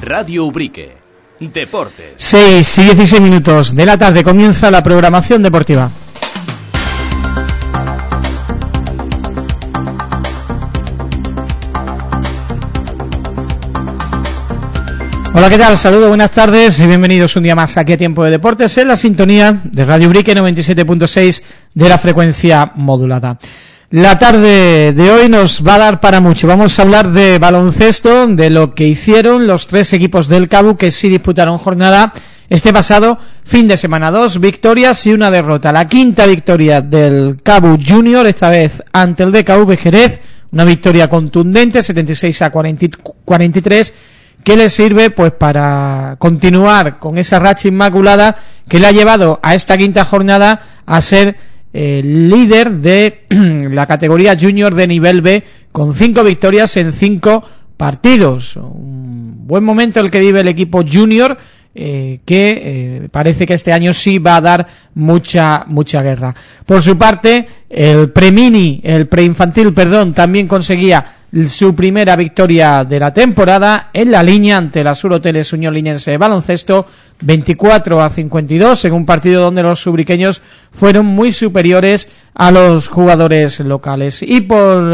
Radio Ubrique. Deportes. 6 y 16 minutos de la tarde comienza la programación deportiva. Hola, ¿qué tal? Saludos, buenas tardes y bienvenidos un día más aquí a Tiempo de Deportes en la sintonía de Radio Ubrique 97.6 de la frecuencia modulada. La tarde de hoy nos va a dar para mucho. Vamos a hablar de baloncesto, de lo que hicieron los tres equipos del CABU que sí disputaron jornada este pasado fin de semana. 2 victorias y una derrota. La quinta victoria del CABU Junior, esta vez ante el DKV Jerez, una victoria contundente, 76-43, que le sirve pues para continuar con esa racha inmaculada que le ha llevado a esta quinta jornada a ser líder de la categoría junior de nivel B con 5 victorias en 5 partidos. Un buen momento el que vive el equipo junior, que parece que este año sí va a dar mucha guerra. Por su parte, el preinfantil, también conseguía su primera victoria de la temporada en la línea ante la Sur Hoteles Unión Liñense de Baloncesto, 24-52, en un partido donde los ubriqueños fueron muy superiores a los jugadores locales. Y por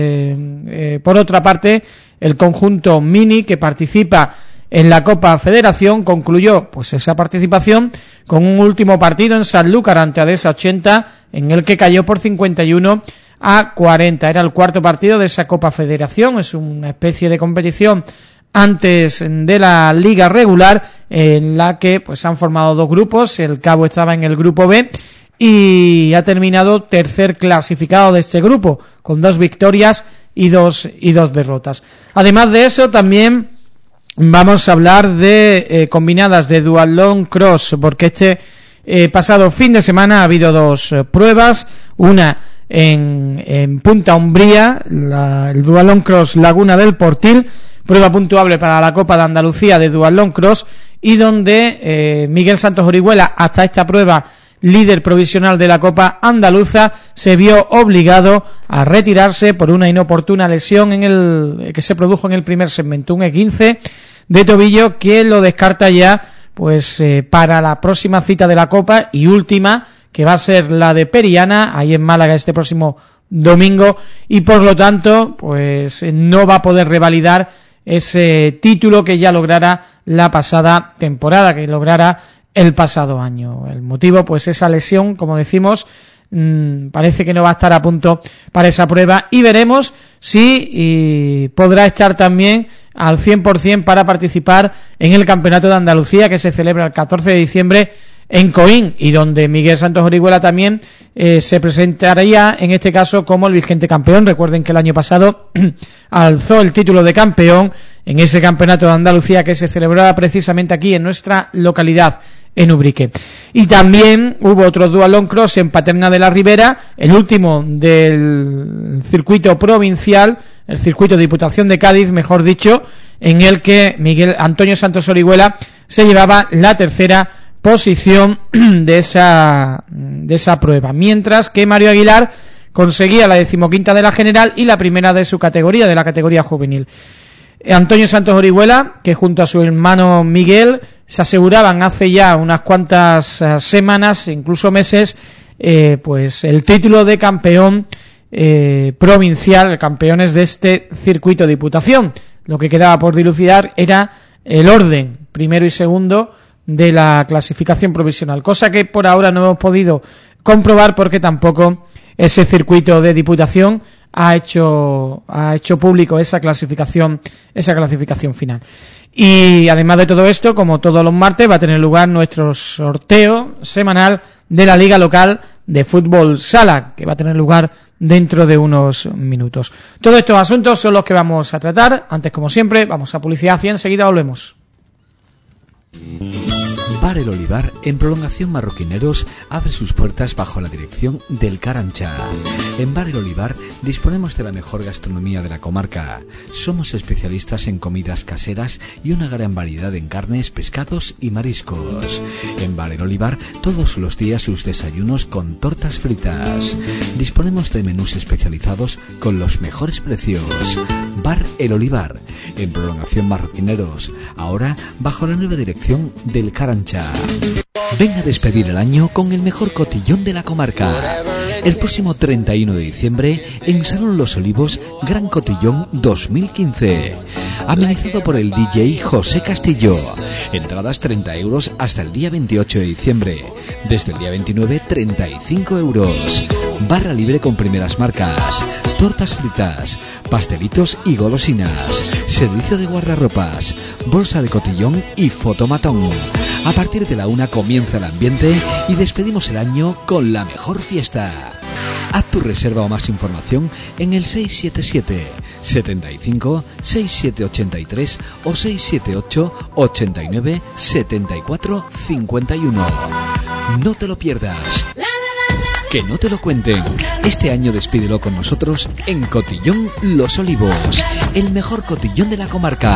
otra parte, el conjunto Mini, que participa en la Copa Federación, concluyó pues esa participación con un último partido en Sanlúcar ante Adesa 80, en el que cayó por 51-40. Era el cuarto partido de esa Copa Federación. Es una especie de competición antes de la liga regular, en la que pues han formado 2 grupos. El Cabo estaba en el grupo B y ha terminado tercer clasificado de este grupo, con 2 victorias y dos derrotas. Además de eso, también vamos a hablar de combinadas de duatlón cross, porque este pasado fin de semana ha habido 2 pruebas, una en Punta Umbría, el duatlón cross Laguna del Portil, prueba puntuable para la Copa de Andalucía de duatlón cross, y donde Miguel Santos Orihuela, hasta esta prueba líder provisional de la Copa Andaluza, se vio obligado a retirarse por una inoportuna lesión que se produjo en el primer segmento, un E15 de tobillo que lo descarta ya pues para la próxima cita de la Copa y última, que va a ser la de Periana, ahí en Málaga este próximo domingo, y por lo tanto pues no va a poder revalidar ese título que ya lograra la pasada temporada, que lograra el pasado año. El motivo, pues esa lesión, como decimos, parece que no va a estar a punto para esa prueba, y veremos si podrá estar también al 100% para participar en el Campeonato de Andalucía, que se celebra el 14 de diciembre en Coín, y donde Miguel Santos Orihuela también se presentaría, en este caso, como el vigente campeón. Recuerden que el año pasado alzó el título de campeón en ese Campeonato de Andalucía que se celebraba precisamente aquí en nuestra localidad, en Ubrique. Y también hubo otro duatlón cross en Paterna de la Ribera, el último del circuito provincial, el circuito de Diputación de Cádiz, mejor dicho, en el que Miguel Antonio Santos Orihuela se llevaba la tercera posición de esa prueba, mientras que Mario Aguilar conseguía la 15ª de la general y la primera de su categoría, de la categoría juvenil. Antonio Santos Orihuela, que junto a su hermano Miguel se aseguraban hace ya unas cuantas semanas, incluso meses, pues el título de campeón provincial, campeones de este circuito de Diputación. Lo que quedaba por dilucidar era el orden primero y segundo de la clasificación provisional, cosa que por ahora no hemos podido comprobar porque tampoco ese circuito de Diputación ha hecho público esa clasificación final. Y además de todo esto, como todos los martes, va a tener lugar nuestro sorteo semanal de la Liga Local de Fútbol Sala, que va a tener lugar dentro de unos minutos. Todos estos asuntos son los que vamos a tratar. Antes, como siempre, vamos a publicidad y enseguida volvemos. Bar El Olivar, en Prolongación Marroquineros, abre sus puertas bajo la dirección del Carancha. En Bar El Olivar disponemos de la mejor gastronomía de la comarca. Somos especialistas en comidas caseras y una gran variedad en carnes, pescados y mariscos. En Bar El Olivar, todos los días sus desayunos con tortas fritas. Disponemos de menús especializados con los mejores precios. Bar El Olivar, en Prolongación Marroquineros, ahora bajo la nueva dirección del Carancha. Ven a despedir el año con el mejor cotillón de la comarca. El próximo 31 de diciembre en Salón Los Olivos, Gran Cotillón 2015. Amenizado por el DJ José Castillo. Entradas 30 euros hasta el día 28 de diciembre. Desde el día 29, 35 euros. Barra libre con primeras marcas. Tortas fritas, pastelitos y golosinas. Servicio de guardarropas, bolsa de cotillón y fotomatón. A partir de la 1 comienza el ambiente y despedimos el año con la mejor fiesta. Haz tu reserva o más información en el 677 75 6783 o 678 89 74 51. No te lo pierdas. Que no te lo cuenten. Este año despídelo con nosotros en Cotillón Los Olivos, el mejor cotillón de la comarca.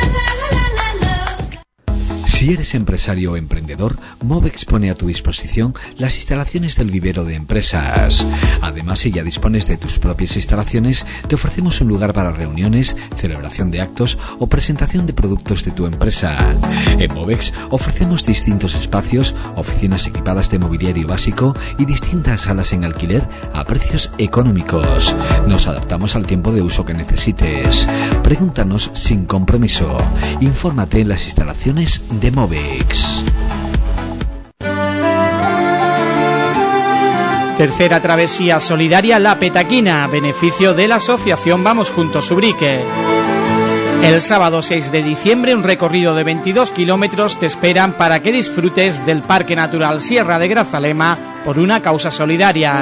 Si eres empresario o emprendedor, Movex pone a tu disposición las instalaciones del vivero de empresas. Además, si ya dispones de tus propias instalaciones, te ofrecemos un lugar para reuniones, celebración de actos o presentación de productos de tu empresa. En Movex ofrecemos distintos espacios, oficinas equipadas de mobiliario básico y distintas salas en alquiler a precios económicos. Nos adaptamos al tiempo de uso que necesites. Pregúntanos sin compromiso. Infórmate en las instalaciones de Movex. Tercera travesía solidaria La Petaquina, beneficio de la asociación Vamos Juntos Ubrique. El sábado 6 de diciembre un recorrido de 22 kilómetros te esperan para que disfrutes del Parque Natural Sierra de Grazalema por una causa solidaria.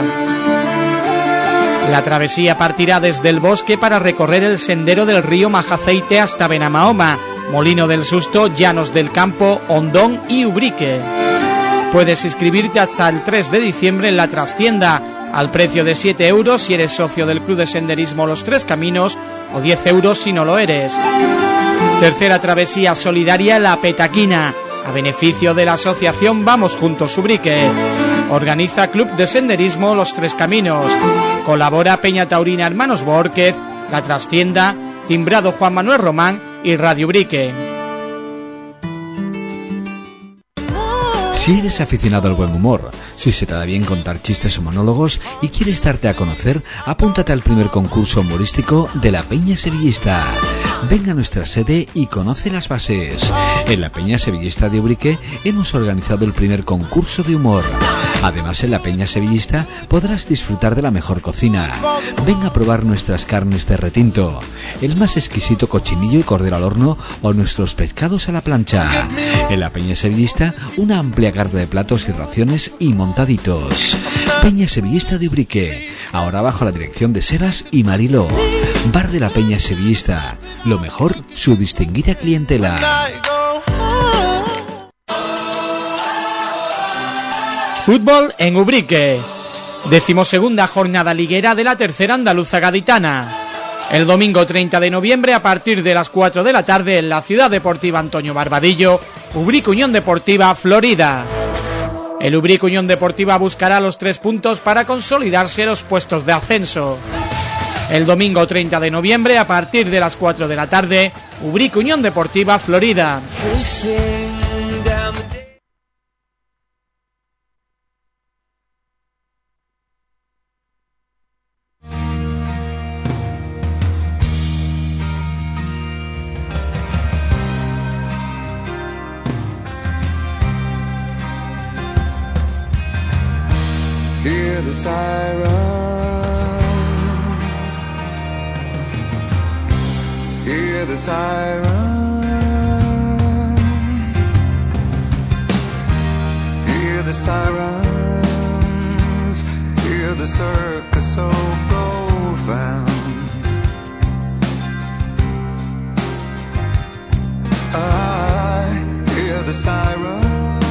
La travesía partirá desde el bosque para recorrer el sendero del río Majaceite hasta Benamahoma, Molino del Susto, Llanos del Campo, Hondón y Ubrique. Puedes inscribirte hasta el 3 de diciembre en la trastienda, al precio de 7 euros si eres socio del Club de Senderismo Los Tres Caminos o 10 euros si no lo eres. Tercera travesía solidaria La Petaquina, a beneficio de la asociación Vamos Juntos Ubrique. Organiza Club de Senderismo Los Tres Caminos. Colabora Peña Taurina Hermanos Bórquez, La Trastienda, Timbrado Juan Manuel Román y Radio Ubrique. Si eres aficionado al buen humor, si se te da bien contar chistes o monólogos y quieres darte a conocer, apúntate al primer concurso humorístico de la Peña Sevillista. Ven a nuestra sede y conoce las bases. En la Peña Sevillista de Ubrique hemos organizado el primer concurso de humor. Además, en la Peña Sevillista podrás disfrutar de la mejor cocina. Ven a probar nuestras carnes de retinto, el más exquisito cochinillo y cordero al horno o nuestros pescados a la plancha. En la Peña Sevillista, una amplia carta de platos y raciones y montaditos. Peña Sevillista de Ubrique, ahora bajo la dirección de Sebas y Mariló. Bar de la Peña Sevillista, lo mejor, su distinguida clientela. Fútbol en Ubrique. 12ª jornada liguera de la tercera andaluza gaditana. El domingo 30 de noviembre a partir de las 4 de la tarde en la Ciudad Deportiva Antonio Barbadillo, Ubrique Unión Deportiva Florida. El Ubrique Unión Deportiva buscará los 3 puntos para consolidarse los puestos de ascenso. El domingo 30 de noviembre a partir de las 4 de la tarde, Ubrique Unión Deportiva Florida. Hear the siren, hear the siren, hear the sirens, hear the circus so profound. I hear the sirens,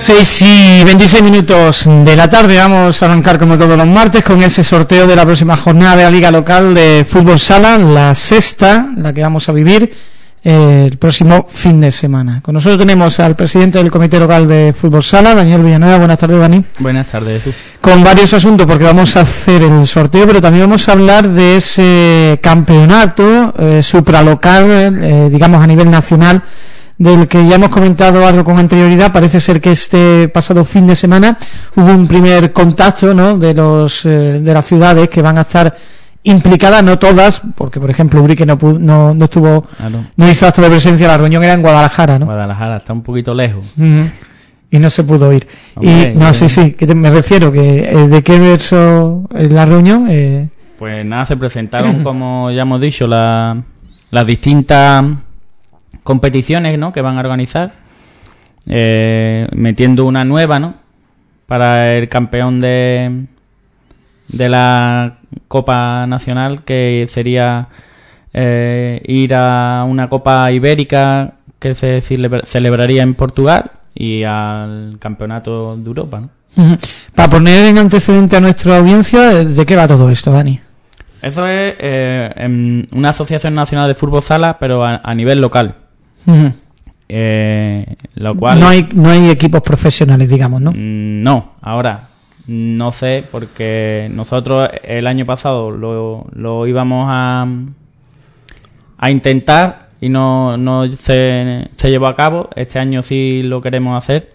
6:26 de la tarde. Vamos a arrancar como todos los martes con ese sorteo de la próxima jornada de la Liga Local de Fútbol Sala, la sexta, la que vamos a vivir el próximo fin de semana. Con nosotros tenemos al presidente del Comité Local de Fútbol Sala, Daniel Villanueva. Buenas tardes, Dani. Buenas tardes, Jesús. Con varios asuntos, porque vamos a hacer el sorteo, pero también vamos a hablar de ese campeonato supralocal, digamos a nivel nacional, del que ya hemos comentado algo con anterioridad. Parece ser que este pasado fin de semana hubo un primer contacto, ¿no?, de las ciudades que van a estar implicadas, no todas, porque por ejemplo Ubrique no estuvo, claro, no hizo acto de presencia. La reunión era en Guadalajara, ¿no? Guadalajara está un poquito lejos. Y no se pudo ir. Hombre, y no, sí, que me refiero que ¿de qué verso la reunión? Pues nada, se presentaron, como ya hemos dicho, las distintas competiciones, ¿no?, que van a organizar, metiendo una nueva, ¿no?, para el campeón de la Copa Nacional, que sería ir a una Copa Ibérica que se celebraría en Portugal, y al Campeonato de Europa, ¿no? Para poner en antecedente a nuestra audiencia, ¿de qué va todo esto, Dani? Eso es una asociación nacional de fútbol sala, pero a nivel local. Lo cual no hay equipos profesionales, digamos, ¿no? No, ahora no sé, porque nosotros el año pasado lo íbamos a intentar y no se llevó a cabo. Este año sí lo queremos hacer.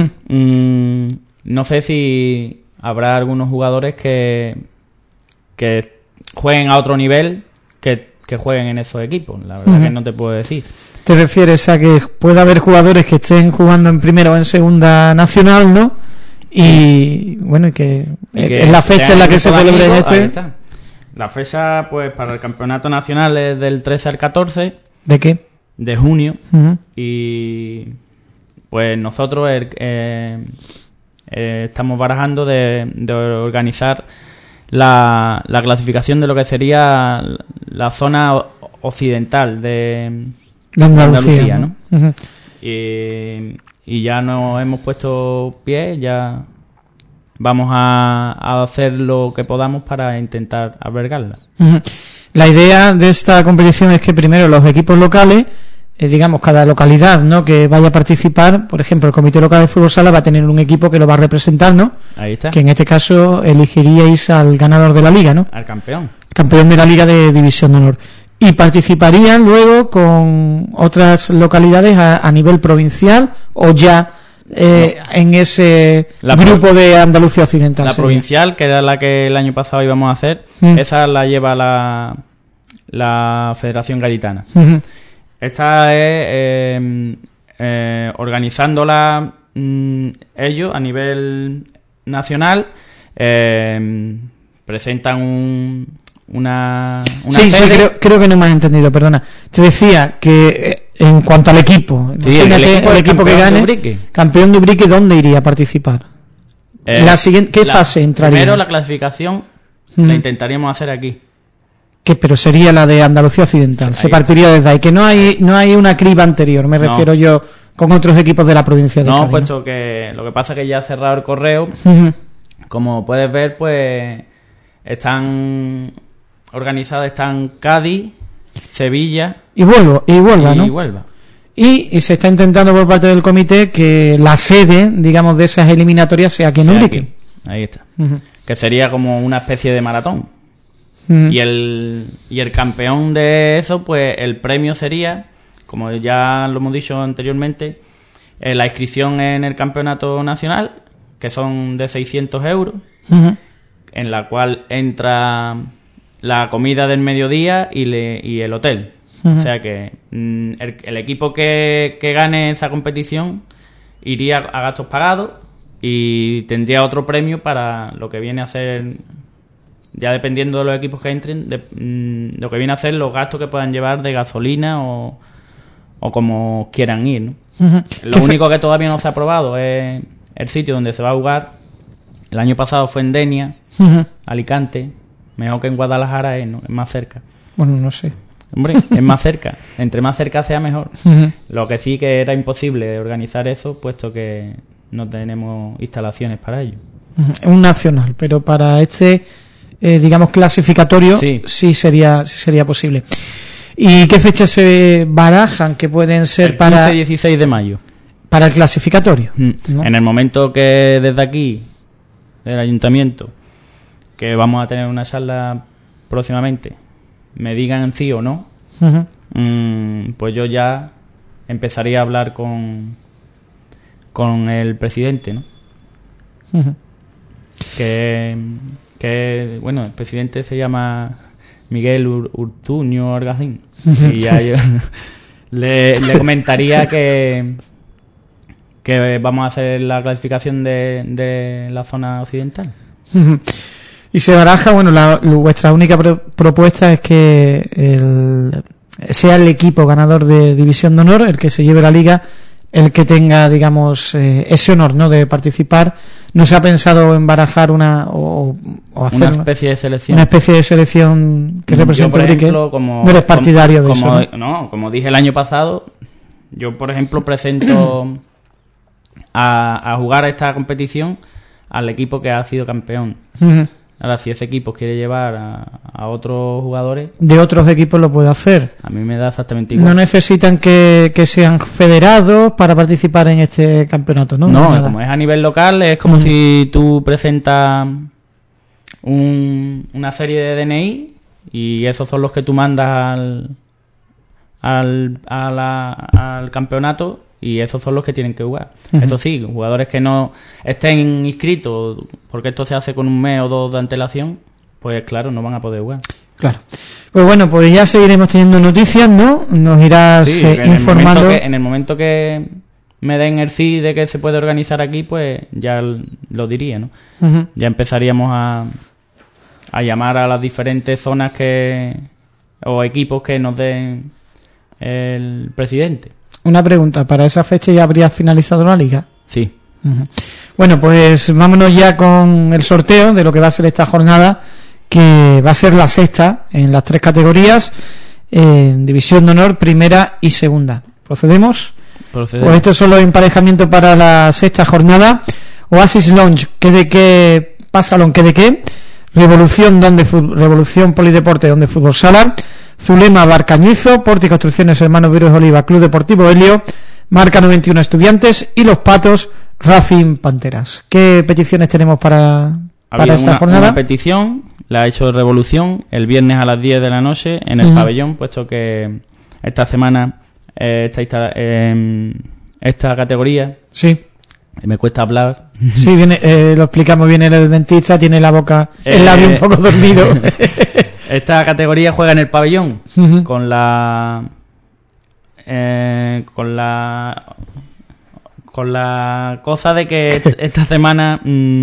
No sé si habrá algunos jugadores que jueguen a otro nivel que jueguen en esos equipos. La verdad que no te puedo decir. ¿Te refieres a que puede haber jugadores que estén jugando en primera o en segunda nacional, ¿no? Y bueno, y que es la fecha en la que se celebre este. La fecha, pues, para el campeonato nacional es del 13 al 14. ¿De qué? De junio. Y pues nosotros estamos barajando de organizar la clasificación de lo que sería la zona occidental de Andalucía, ¿no? Y ya nos hemos puesto pie, ya vamos a hacer lo que podamos para intentar albergarla. La idea de esta competición es que primero los equipos locales, digamos cada localidad, ¿no?, que vaya a participar, por ejemplo el Comité Local de Fútbol Sala va a tener un equipo que lo va a representar, ¿no? Ahí está. Que en este caso elegiríais al ganador de la liga, ¿no? Al campeón. Campeón de la liga de División de Honor. Y participarían luego con otras localidades a nivel provincial, o ya en ese grupo de Andalucía Occidental. La provincial, que era la que el año pasado íbamos a hacer, esa la lleva la Federación Gaditana. Esta es organizándola ellos a nivel nacional. Presentan una sí, creo que no me has entendido, perdona. Te decía que en cuanto al equipo, sí, imagínate el equipo que gane, campeón de Ubrique, ¿dónde iría a participar? La siguiente, ¿qué fase entraría? Primero la clasificación la intentaríamos hacer aquí. Pero sería la de Andalucía Occidental, se partiría desde ahí, que no hay una criba anterior, me refiero yo, con otros equipos de la provincia de Cádiz. No, puesto que lo que pasa es que ya ha cerrado el correo. Como puedes ver, pues están organizadas, están Cádiz, Sevilla y Huelva, ¿no? Huelva. Y se está intentando por parte del comité que la sede, digamos, de esas eliminatorias sea aquí en Ubrique. Ahí está. Que sería como una especie de maratón. Y el campeón de eso, pues el premio sería, como ya lo hemos dicho anteriormente, la inscripción en el campeonato nacional, que son de 600 euros, en la cual entra la comida del mediodía y el hotel. O sea que el equipo que gane esa competición iría a gastos pagados y tendría otro premio para lo que viene a ser, ya dependiendo de los equipos que entren, lo que viene a ser los gastos que puedan llevar de gasolina o como quieran ir, ¿no? Lo único que todavía no se ha aprobado es el sitio donde se va a jugar. El año pasado fue en Denia, Alicante. Mejor que en Guadalajara es más cerca. Bueno, no sé. Hombre, es más cerca. Entre más cerca sea, mejor. Lo que sí que era imposible organizar eso, puesto que no tenemos instalaciones para ello. Un nacional, pero para este, digamos, clasificatorio sí sería posible. ¿Y qué fechas se barajan que pueden ser para... El 15-16 de mayo. Para el clasificatorio. ¿No? En el momento que desde aquí, del ayuntamiento, que vamos a tener una charla próximamente, me digan sí o no, pues yo ya empezaría a hablar con el presidente, ¿no? Que bueno, el presidente se llama Miguel Urtuño Argacín, y ya yo le comentaría que vamos a hacer la clasificación de la zona occidental. Y se baraja, bueno, vuestra única propuesta es que sea el equipo ganador de División de Honor el que se lleve la liga, el que tenga, digamos, ese honor, ¿no?, de participar. ¿No se ha pensado en barajar o hacer una especie de selección? Una especie de selección que represente Ubrique. No eres partidario de eso, ¿no? No, como dije el año pasado, yo, por ejemplo, presento a jugar a esta competición al equipo que ha sido campeón. Ahora, si ese equipo quiere llevar a otros jugadores... De otros equipos lo puede hacer. A mí me da exactamente igual. No necesitan que sean federados para participar en este campeonato, ¿no? No, como es a nivel local, es como si tú presentas una serie de DNI y esos son los que tú mandas al campeonato, y esos son los que tienen que jugar. Eso sí, jugadores que no estén inscritos, porque esto se hace con un mes o dos de antelación, pues claro, no van a poder jugar. Claro. Pues bueno, pues ya seguiremos teniendo noticias, ¿no? Nos irás informando. En el momento que me den el sí de que se puede organizar aquí, pues ya lo diría, ¿no? Ya empezaríamos a llamar a las diferentes zonas o equipos que nos den el presidente. Una pregunta, ¿para esa fecha ya habría finalizado la liga? Sí. Bueno, pues vámonos ya con el sorteo de lo que va a ser esta jornada, que va a ser la sexta en las 3 categorías, en División de Honor, Primera y Segunda. ¿Procedemos? Pues estos son los emparejamientos para la sexta jornada. Oasis Lounge, ¿qué de qué? Pasalón, ¿qué de qué? Revolución Polideporte, donde Fútbol Sala. Zulema Barcañizo, Porti Construcciones Hermanos Viros Oliva, Club Deportivo Helio, Marca 91 Estudiantes y Los Patos, Racing Panteras. ¿Qué peticiones tenemos para esta jornada? Una petición la ha hecho Revolución el viernes a las 10 de la noche en el pabellón, puesto que esta semana esta categoría... Sí. Me cuesta hablar. Sí, lo explicamos bien, el dentista tiene la boca, el labio un poco dormido. Esta categoría juega en el pabellón con la cosa de que esta semana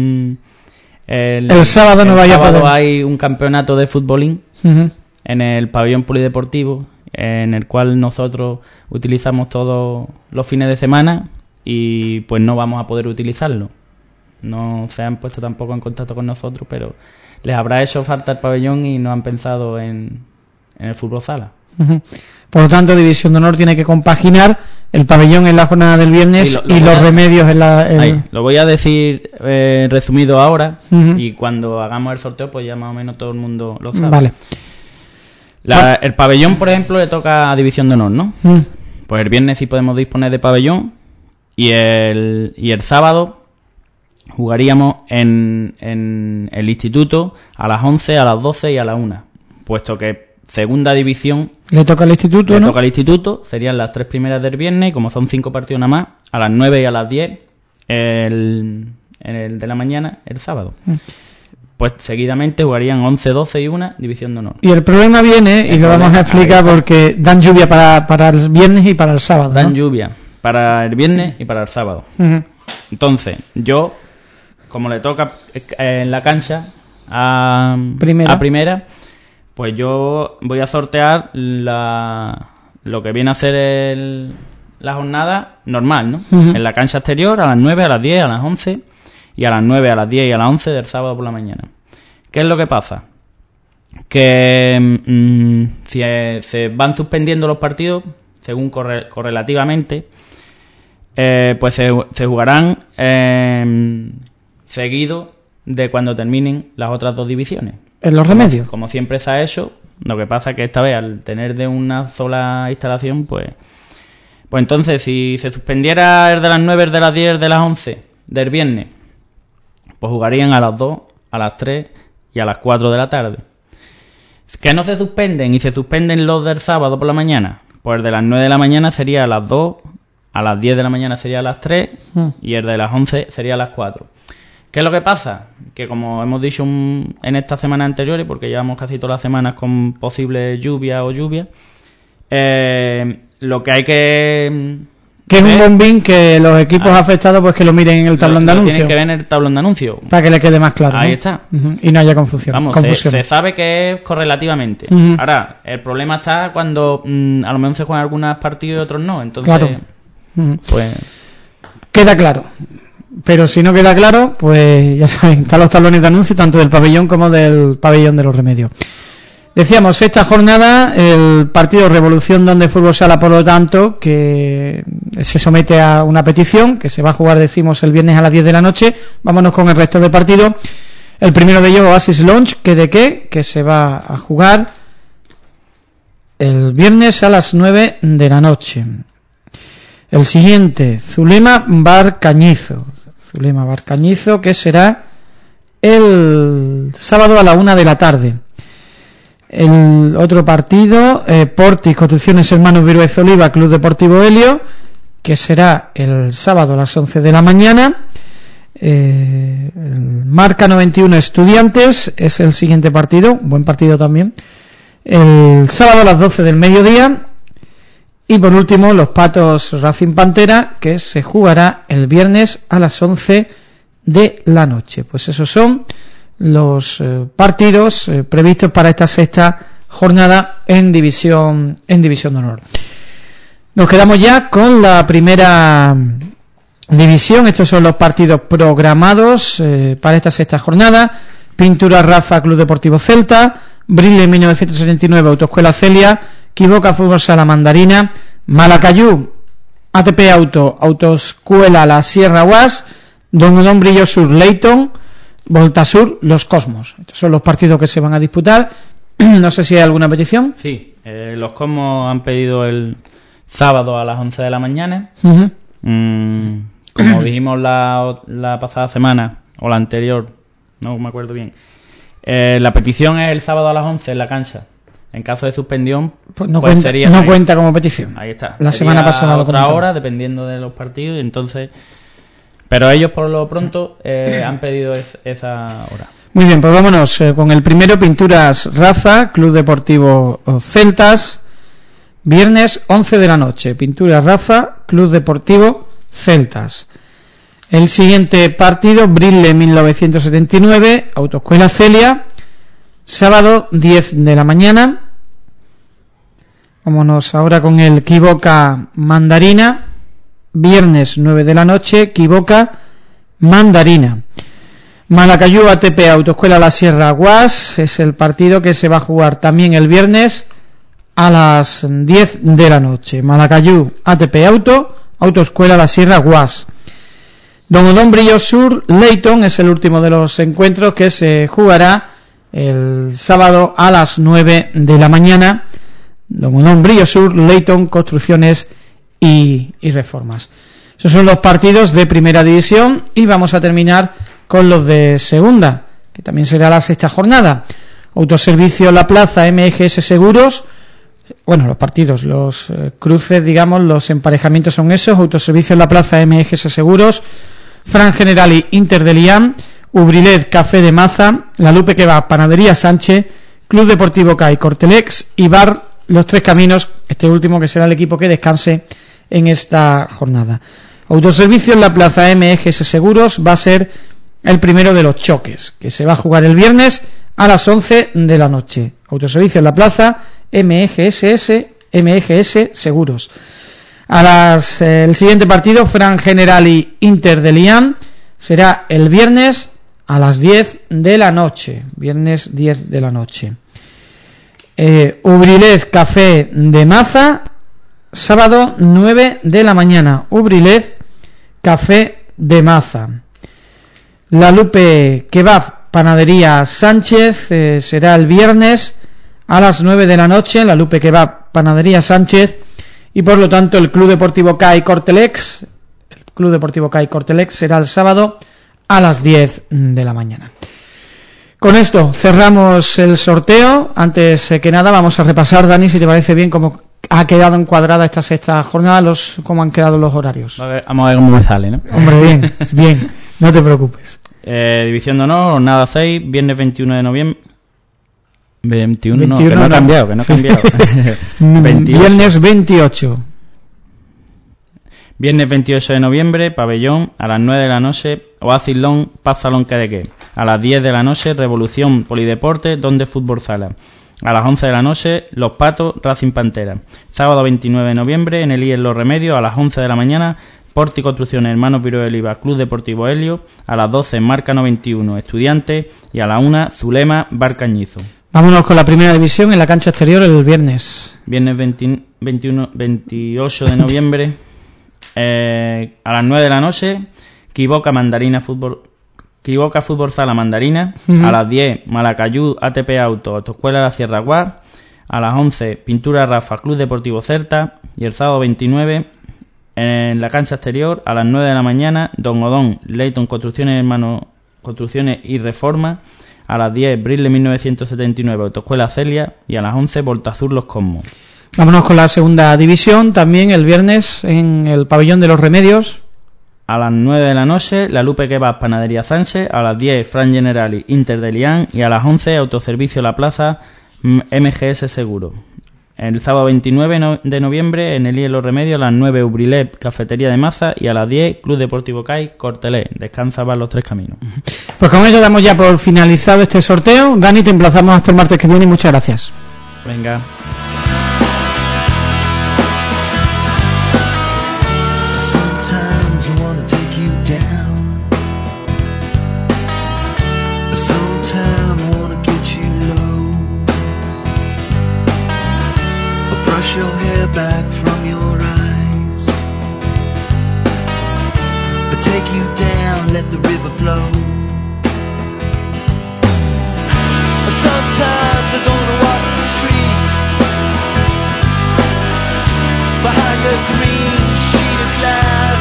el sábado no vaya a poder. Hay un campeonato de futbolín en el pabellón polideportivo, en el cual nosotros utilizamos todos los fines de semana, y pues no vamos a poder utilizarlo. No se han puesto tampoco en contacto con nosotros, pero les habrá hecho falta el pabellón y no han pensado en el fútbol sala. Por lo tanto, División de Honor tiene que compaginar el pabellón en la jornada del viernes y los remedios en la... Ahí, lo voy a decir resumido ahora, y cuando hagamos el sorteo pues ya más o menos todo el mundo lo sabe. Vale. El pabellón, por ejemplo, le toca a División de Honor, ¿no? Pues el viernes sí podemos disponer de pabellón, y el sábado jugaríamos en el instituto a las 11, a las 12 y a las 1, puesto que segunda división le toca al instituto, le toca al instituto, serían las 3 primeras del viernes, y como son 5 partidos nada más, a las 9 y a las 10 el de la mañana el sábado. Pues seguidamente jugarían 11, 12 y 1 División de Honor. Y el problema viene, y lo vamos a explicar, porque dan lluvia para el viernes y para el sábado, dan lluvia para el viernes y para el sábado. Entonces, yo, como le toca en la cancha a primera, pues yo voy a sortear lo que viene a ser la jornada normal, ¿no? En la cancha exterior, a las 9, a las 10, a las 11, y a las 9, a las 10 y a las 11 del sábado por la mañana. ¿Qué es lo que pasa? Que se van suspendiendo los partidos, según correlativamente, pues se jugarán seguido de cuando terminen las otras dos divisiones. ¿En los Remedios? Como siempre se ha hecho, lo que pasa es que esta vez al tener de una sola instalación, pues entonces si se suspendiera el de las 9, el de las 10, el de las 11 del viernes, pues jugarían a las 2, a las 3 y a las 4 de la tarde. Que no se suspenden y se suspenden los del sábado por la mañana, pues el de las 9 de la mañana sería a las 2, a las 10 de la mañana sería a las 3 y el de las 11 sería a las 4. ¿Qué es lo que pasa? Que como hemos dicho en estas semanas anteriores, porque llevamos casi todas las semanas con posible lluvia, lo que hay que... Que es un bombín que los equipos afectados pues que lo miren en el tablón de anuncio. Tienen que ver en el tablón de anuncio. Para que le quede más claro. Ahí ¿no? está. Y no haya confusión. Vamos, se sabe que es correlativamente. Ahora, el problema está cuando a lo mejor se juegan algunos partidos y otros no. Entonces, claro. Pues... Queda claro. Pero si no queda claro, pues ya saben, están los talones de anuncio tanto del pabellón como del pabellón de los Remedios. Decíamos, esta jornada, el partido Revolución Donde Fútbol Sala, por lo tanto, que se somete a una petición, que se va a jugar, decimos, el viernes a las 10 de la noche. Vámonos con el resto del partido. El primero de ellos, Oasis Lounge, que se va a jugar el viernes a las 9 de la noche. El siguiente, Zulema Bar Cañizo, que será el sábado a la 1 de la tarde. El otro partido, Portis Construcciones Hermanos Viruez Oliva, Club Deportivo Helio, que será el sábado a las 11 de la mañana. El Marca 91 Estudiantes es el siguiente partido, buen partido también, el sábado a las 12 del mediodía. Y por último, los Patos Racing Pantera, que se jugará el viernes a las 11 de la noche. Pues esos son los partidos previstos para esta sexta jornada en División de Honor. Nos quedamos ya con la primera división. Estos son los partidos programados para esta sexta jornada. Pintura Rafa, Club Deportivo Celta; Brille 1979, Autoescuela Celia; Quivoca Fútbol Sala Mandarina; Malacayú, ATP Autoescuela La Sierra Guas; Don Odón Brillo Sur Leyton; Voltasur Los Cosmos. Estos son los partidos que se van a disputar. No sé si hay alguna petición. Sí, los Cosmos han pedido el sábado a las 11 de la mañana. Como dijimos la pasada semana o la anterior, no me acuerdo bien, la petición es el sábado a las 11 en la cancha. En caso de suspensión, pues no, pues cuenta, cuenta como petición. Ahí está. La semana pasada otra hora, dependiendo de los partidos. Entonces, pero ellos por lo pronto han pedido esa hora. Muy bien, pues vámonos con el primero. Pinturas Rafa, Club Deportivo Celtas, viernes 11 de la noche. Pinturas Rafa, Club Deportivo Celtas. El siguiente partido, Brille 1979, Autoescuela Celia, sábado 10 de la mañana. Vámonos ahora con el Quivoca Mandarina, viernes 9 de la noche, Quivoca Mandarina. Malacayú ATP Autoescuela La Sierra Guas es el partido que se va a jugar también el viernes a las 10 de la noche. Malacayú ATP Autoescuela La Sierra Guas. Don Odón Brillo Sur Leyton es el último de los encuentros que se jugará el sábado a las 9 de la mañana. Don Odón Brillo Sur Leyton, Construcciones y Reformas. Esos son los partidos de primera división y vamos a terminar con los de segunda, que también será la sexta jornada. Autoservicio La Plaza, MGS Seguros. Bueno, los partidos, los cruces, digamos, los emparejamientos son esos. Autoservicio La Plaza, MGS Seguros, Fran Generali, Inter de Liam, Ubrilet, Café de Maza, La Lupe que va, Panadería Sánchez, Club Deportivo CAI, Cortelex y Bar Los Tres Caminos, este último que será el equipo que descanse en esta jornada. Autoservicio en La Plaza, MGS Seguros va a ser el primero de los choques, que se va a jugar el viernes a las 11 de la noche. Autoservicio en La Plaza, MGS Seguros. El siguiente partido, Fran Generali Inter de Liam, será el viernes a las 10 de la noche. Viernes 10 de la noche. Ubrilet Café de Maza, sábado 9 de la mañana. Ubrilet Café de Maza. La Lupe Kebab Panadería Sánchez será el viernes a las 9 de la noche, la Lupe Kebab Panadería Sánchez, y por lo tanto el Club Deportivo CAI Cortelex será el sábado a las 10 de la mañana. Con esto cerramos el sorteo. Antes que nada vamos a repasar, Dani, si te parece bien, cómo ha quedado encuadrada esta sexta jornada, cómo han quedado los horarios. Vamos a ver cómo me sale, ¿no? Hombre, bien, no te preocupes. División de honor, jornada 6, viernes 21 de noviembre. 21 que no ha cambiado, sí. Viernes 28. Viernes 28 de noviembre, pabellón, a las 9 de la noche, Oasis Long, Paz Salón Quedeque. A las 10 de la noche, Revolución Polideporte, Donde Fútbol Sala. A las 11 de la noche, Los Patos, Racing Pantera. Sábado 29 de noviembre, en el IES Los Remedios, a las 11 de la mañana, Porti Construcciones Hermanos Piro de Oliva, Club Deportivo Helio. A las 12, Marca 91, Estudiantes. Y a la 1, Zulema, Bar Cañizo. Vámonos con la primera división en la cancha exterior el viernes. Viernes 28 de noviembre, a las 9 de la noche, Quiboca Fútbol Sala Mandarina. A las 10, Malacayú ATP Auto, Autoescuela La Sierra Guar. A las 11, Pintura Rafa, Club Deportivo Certa. Y el sábado 29, en la cancha exterior, a las 9 de la mañana, Don Odón, Leighton Construcciones y Reforma. A las 10, Brisle 1979, Autoescuela Celia. Y a las 11, Voltazur Los Cosmos. Vámonos con la segunda división, también el viernes en el Pabellón de los Remedios. A las 9 de la noche, la Lupe Kebab Panadería Sánchez. A las 10, Fran Generali, Inter de Lián. Y a las 11, Autoservicio La Plaza, MGS Seguro. El sábado 29 de noviembre, en el IES Los Remedios, a las 9, Ubrilep, Cafetería de Maza. Y a las 10, Club Deportivo CAI, Cortelé. Descansa para los tres caminos. Pues con ello damos ya por finalizado este sorteo. Dani, te emplazamos hasta el martes que viene y muchas gracias. Venga. Your hair back from your eyes, but take you down, let the river flow. Sometimes I'm gonna walk the street behind a green sheet of glass,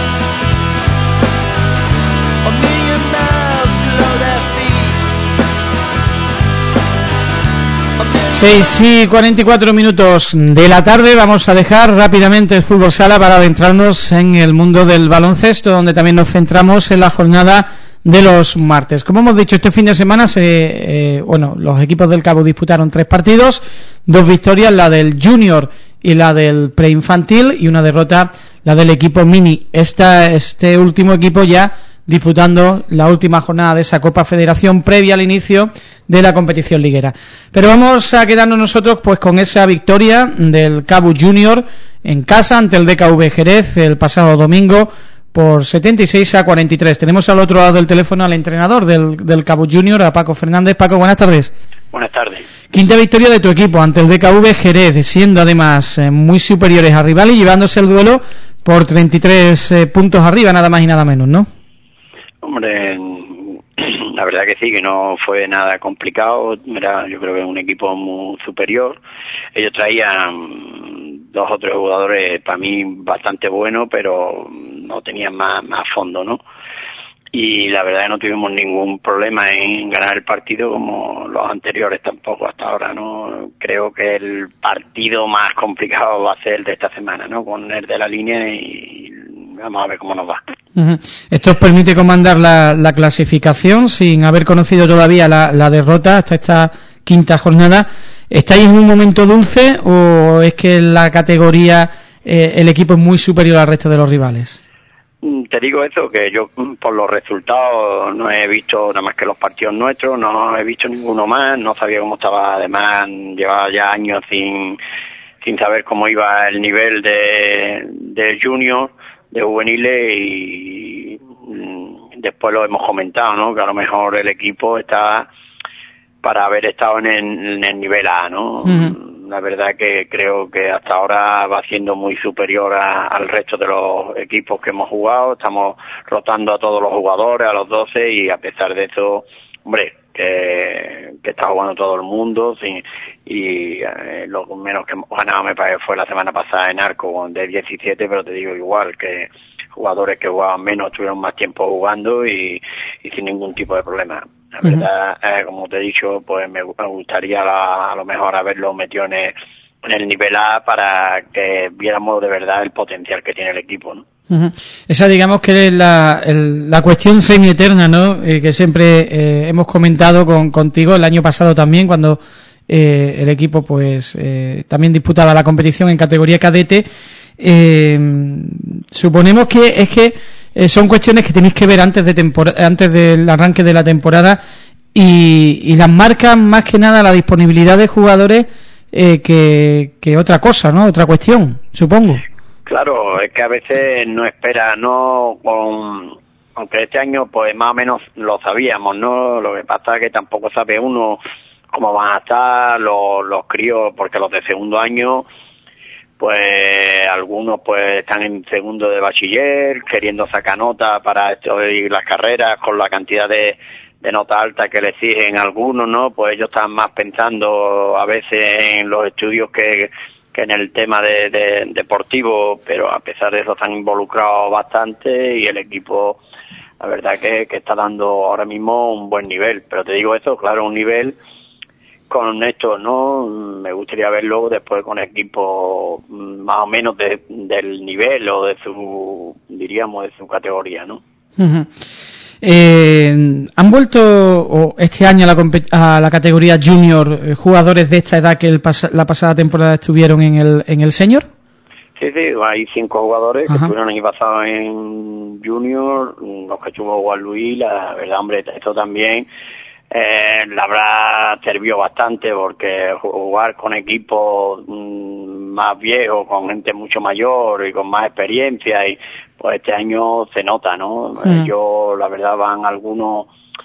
a million miles below their feet. 6 y 44 minutos de la tarde. Vamos a dejar rápidamente el fútbol sala para adentrarnos en el mundo del baloncesto, donde también nos centramos en la jornada de los martes. Como hemos dicho, este fin de semana los equipos del Cabo disputaron 3 partidos, 2 victorias, la del Junior y la del preinfantil, y una derrota, la del equipo mini. Este último equipo ya disputando la última jornada de esa Copa Federación previa al inicio de la competición liguera. Pero vamos a quedarnos nosotros pues con esa victoria del Cabo Junior en casa ante el DKV Jerez el pasado domingo por 76-43. Tenemos al otro lado del teléfono al entrenador del Cabo Junior, a Paco Fernández. Paco, buenas tardes. Buenas tardes. Quinta victoria de tu equipo ante el DKV Jerez, siendo además muy superiores al rival y llevándose el duelo por 33 puntos arriba, nada más y nada menos, ¿no? Hombre, la verdad que sí, que no fue nada complicado. Era, yo creo que un equipo muy superior. Ellos traían 2 o 3 jugadores para mí bastante buenos, pero no tenían más fondo, ¿no? Y la verdad que no tuvimos ningún problema en ganar el partido, como los anteriores tampoco hasta ahora, ¿no? Creo que el partido más complicado va a ser el de esta semana, ¿no? Con el de la línea, y vamos a ver cómo nos va. Uh-huh. Esto os permite comandar la clasificación sin haber conocido todavía la derrota hasta esta quinta jornada. ¿Estáis en un momento dulce o es que en la categoría el equipo es muy superior al resto de los rivales? Te digo eso, que yo por los resultados no he visto nada más que los partidos nuestros, no he visto ninguno más, no sabía cómo estaba, además llevaba ya años sin saber cómo iba el nivel de junior, de juveniles, y después lo hemos comentado, ¿no? Que a lo mejor el equipo está para haber estado en el nivel A, ¿no? Uh-huh. la verdad que creo que hasta ahora va siendo muy superior al resto de los equipos que hemos jugado. Estamos rotando a todos los jugadores, a los 12, y a pesar de eso, hombre, que está jugando todo el mundo, sí, y lo menos que hemos ganado me parece fue la semana pasada en Arco de 17, pero te digo igual que jugadores que jugaban menos tuvieron más tiempo jugando y sin ningún tipo de problema. La verdad, como te he dicho, pues me gustaría a lo mejor haberlo metido en el nivel A para que viéramos de verdad el potencial que tiene el equipo, ¿no? Esa, digamos que es la cuestión semieterna, ¿no? Que siempre hemos comentado contigo el año pasado también, cuando el equipo pues también disputaba la competición en categoría cadete. Suponemos que son cuestiones que tenéis que ver antes del arranque de la temporada, y las marcan más que nada la disponibilidad de jugadores que otra cosa, ¿no? Otra cuestión, supongo. Claro, es que a veces no espera, ¿no? Aunque este año pues más o menos lo sabíamos, ¿no? Lo que pasa es que tampoco sabe uno cómo van a estar los críos, porque los de segundo año, pues algunos pues están en segundo de bachiller, queriendo sacar nota para estudiar las carreras con la cantidad de nota alta que le exigen algunos, ¿no? Pues ellos están más pensando a veces en los estudios que en el tema de deportivo, pero a pesar de eso están involucrados bastante, y el equipo, la verdad que está dando ahora mismo un buen nivel. Pero te digo eso, claro, un nivel con esto, ¿no? Me gustaría verlo después con equipos más o menos del nivel o de su, diríamos, de su categoría, ¿no? ¿Han vuelto este año a la categoría junior jugadores de esta edad que la pasada temporada estuvieron en el senior? Sí, hay 5 jugadores que estuvieron el año pasado en junior, los que estuvo Juan Luis. La verdad, hombre, esto también la habrá servido bastante, porque jugar con equipos más viejos, con gente mucho mayor y con más experiencia, y pues este año se nota, ¿no? Ellos, la verdad, van algunos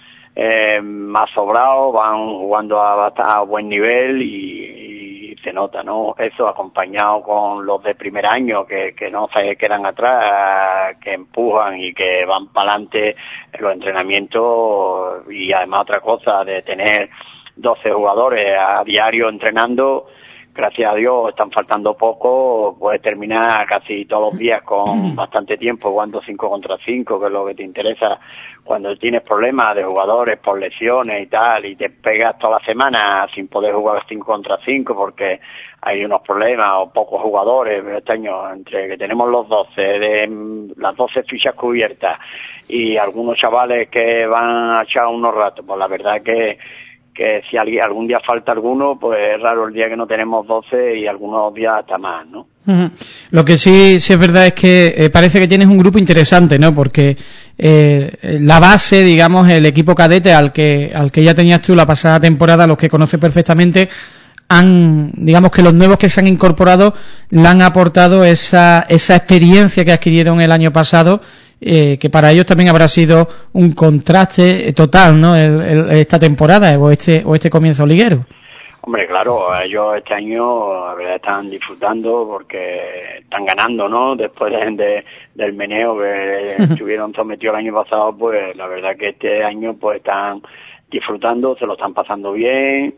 más sobrados, van jugando a buen nivel y se nota, ¿no? Eso acompañado con los de primer año que no se quedan atrás, que empujan y que van para adelante en los entrenamientos. Y además otra cosa, de tener 12 jugadores a diario entrenando, gracias a Dios están faltando poco, puedes terminar casi todos los días con bastante tiempo jugando 5 contra 5, que es lo que te interesa cuando tienes problemas de jugadores por lesiones y tal, y te pegas toda la semana sin poder jugar 5 contra 5 porque hay unos problemas o pocos jugadores. Pero este año, entre que tenemos los 12, de las 12 fichas cubiertas y algunos chavales que van a echar unos ratos, pues la verdad que si algún día falta alguno, pues es raro el día que no tenemos 12, y algunos días hasta más, ¿no? Lo que sí es verdad es que parece que tienes un grupo interesante, ¿no? Porque la base, digamos, el equipo cadete al que ya tenías tú la pasada temporada, los que conoces perfectamente, digamos que los nuevos que se han incorporado le han aportado esa experiencia que adquirieron el año pasado, que para ellos también habrá sido un contraste total, ¿no? Esta temporada o este comienzo liguero. Hombre, claro, ellos este año, la verdad, están disfrutando porque están ganando, ¿no? Después del meneo que estuvieron sometidos el año pasado, pues la verdad que este año pues están disfrutando, se lo están pasando bien,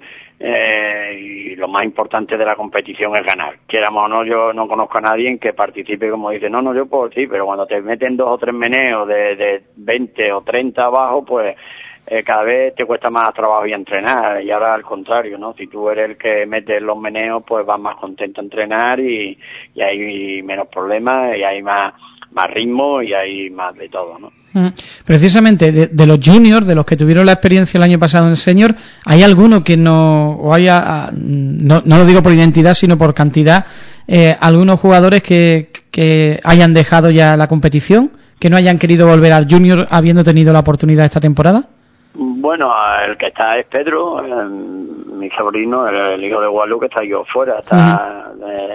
y lo más importante de la competición es ganar. Quieramos o no, yo no conozco a nadie que participe como dice, no, yo puedo, sí, pero cuando te meten 2 o 3 meneos de 20 o 30 abajo, pues cada vez te cuesta más trabajo y entrenar. Y ahora al contrario, ¿no? Si tú eres el que mete los meneos, pues vas más contento a entrenar y hay menos problemas y hay más ritmo y hay más de todo, ¿no? Precisamente de los juniors, de los que tuvieron la experiencia el año pasado en senior, ¿hay alguno que no lo digo por identidad sino por cantidad, algunos jugadores que hayan dejado ya la competición, que no hayan querido volver al junior habiendo tenido la oportunidad esta temporada? Bueno, el que está es Pedro, mi sobrino, el hijo de Guadalupe, que está yo fuera, está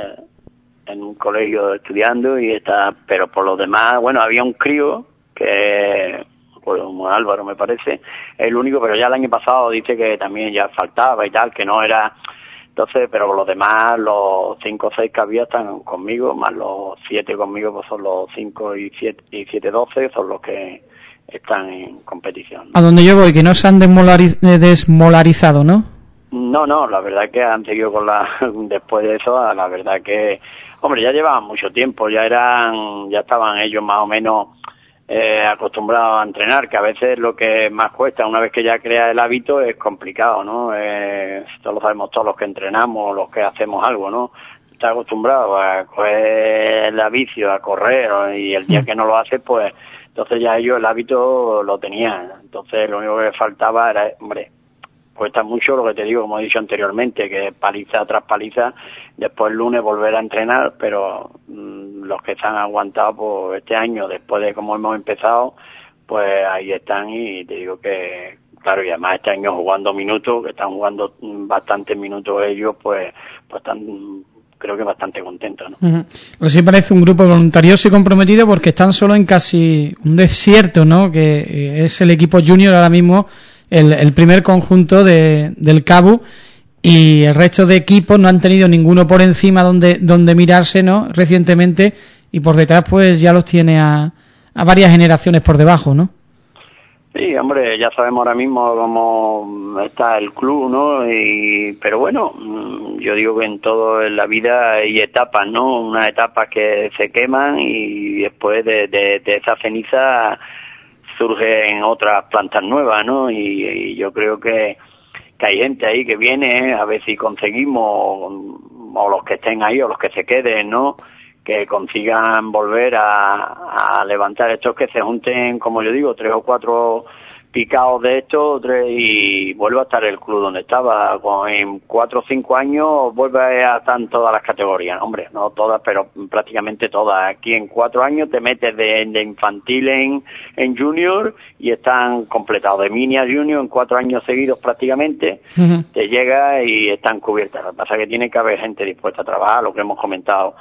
en un colegio estudiando y está, pero por lo demás, bueno, había un crío que, como Álvaro me parece, el único, pero ya el año pasado dice que también ya faltaba y tal, que no era Entonces, pero los demás, los 5 o 6 que había están conmigo, más los 7 conmigo, pues son los 5 y 7, 12, son los que están en competición, ¿no? A donde yo voy, que no se han desmolarizado, ¿no? No, la verdad que han seguido después de eso, la verdad que, hombre, ya llevaban mucho tiempo, ya estaban ellos más o menos acostumbrados a entrenar, que a veces lo que más cuesta, una vez que ya crea el hábito, es complicado, ¿no? Esto lo sabemos todos los que entrenamos, los que hacemos algo, ¿no? Está acostumbrado a coger la bici, a correr, y el día que no lo hace, pues, entonces ya ellos el hábito lo tenían. Entonces lo único que faltaba era, hombre, cuesta mucho lo que te digo, como he dicho anteriormente, que paliza tras paliza, después el lunes volver a entrenar, pero los que se han aguantado pues este año, después de cómo hemos empezado, pues ahí están, y te digo que, claro, y además este año jugando minutos, que están jugando bastantes minutos ellos, pues están, creo que bastante contentos, ¿no? Uh-huh. Pues sí, parece un grupo voluntarioso y comprometido, porque están solo en casi un desierto, ¿no? Que es el equipo junior ahora mismo, el primer conjunto del CABU, y el resto de equipos no han tenido ninguno por encima donde mirarse, ¿no? Recientemente, y por detrás pues ya los tiene a varias generaciones por debajo, ¿no? Sí, hombre, ya sabemos ahora mismo cómo está el club, ¿no? Pero bueno, yo digo que en todo en la vida hay etapas, ¿no? Unas etapas que se queman, y después de esa ceniza surgen otras plantas nuevas, ¿no? Y yo creo que hay gente ahí que viene a ver si conseguimos, o los que estén ahí o los que se queden, ¿no? Que consigan volver a levantar estos, que se junten, como yo digo, 3 o 4 picados de estos, y vuelve a estar el club donde estaba. En 4 o 5 años vuelve a estar en todas las categorías. Hombre, no todas, pero prácticamente todas. Aquí en 4 años te metes de infantil en junior, y están completados. De mini a junior en 4 años seguidos prácticamente, uh-huh. Te llega y están cubiertas. Lo que pasa es que tiene que haber gente dispuesta a trabajar, lo que hemos comentado.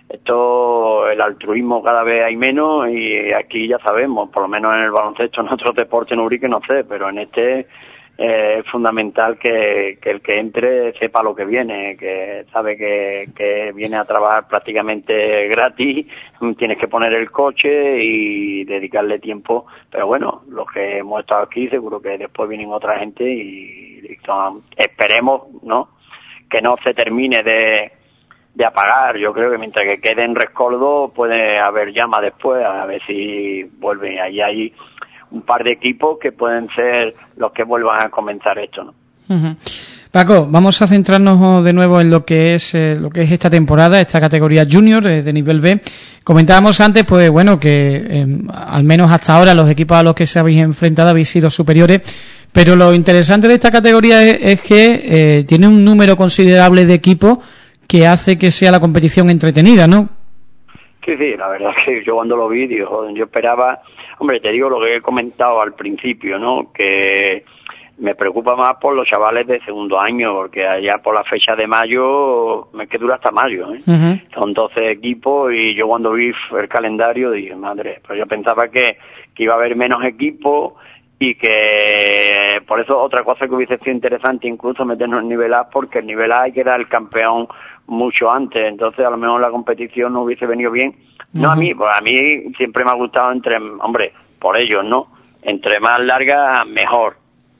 Esto, el altruismo cada vez hay menos, y aquí ya sabemos, por lo menos en el baloncesto, en otros deportes, en Ubrique no sé, pero en este es fundamental que el que entre sepa lo que viene, que sabe que viene a trabajar prácticamente gratis, tienes que poner el coche y dedicarle tiempo, pero bueno, los que hemos estado aquí seguro que después vienen otra gente, y esperemos, ¿no?, que no se termine de apagar. Yo creo que mientras que quede en rescoldo puede haber llama después, a ver si vuelve. Ahí hay un par de equipos que pueden ser los que vuelvan a comenzar esto, ¿no? Uh-huh. Paco, vamos a centrarnos de nuevo en lo que es esta temporada, esta categoría junior de nivel B. Comentábamos antes, pues bueno, que al menos hasta ahora los equipos a los que se habéis enfrentado habéis sido superiores, pero lo interesante de esta categoría es que tiene un número considerable de equipos que hace que sea la competición entretenida, ¿no? Sí, la verdad es que yo cuando lo vi, yo esperaba, hombre, te digo lo que he comentado al principio, ¿no?, que me preocupa más por los chavales de segundo año, porque allá por la fecha de mayo, me que dura hasta mayo, ¿eh? Uh-huh. Son 12 equipos, y yo cuando vi el calendario dije, madre, pero yo pensaba que iba a haber menos equipos, y que por eso otra cosa que hubiese sido interesante incluso meternos en nivel A, porque el nivel A hay que dar el campeón mucho antes, entonces a lo mejor la competición no hubiese venido bien. No, uh-huh. A mí siempre me ha gustado hombre, por ellos, ¿no? Entre más larga, mejor.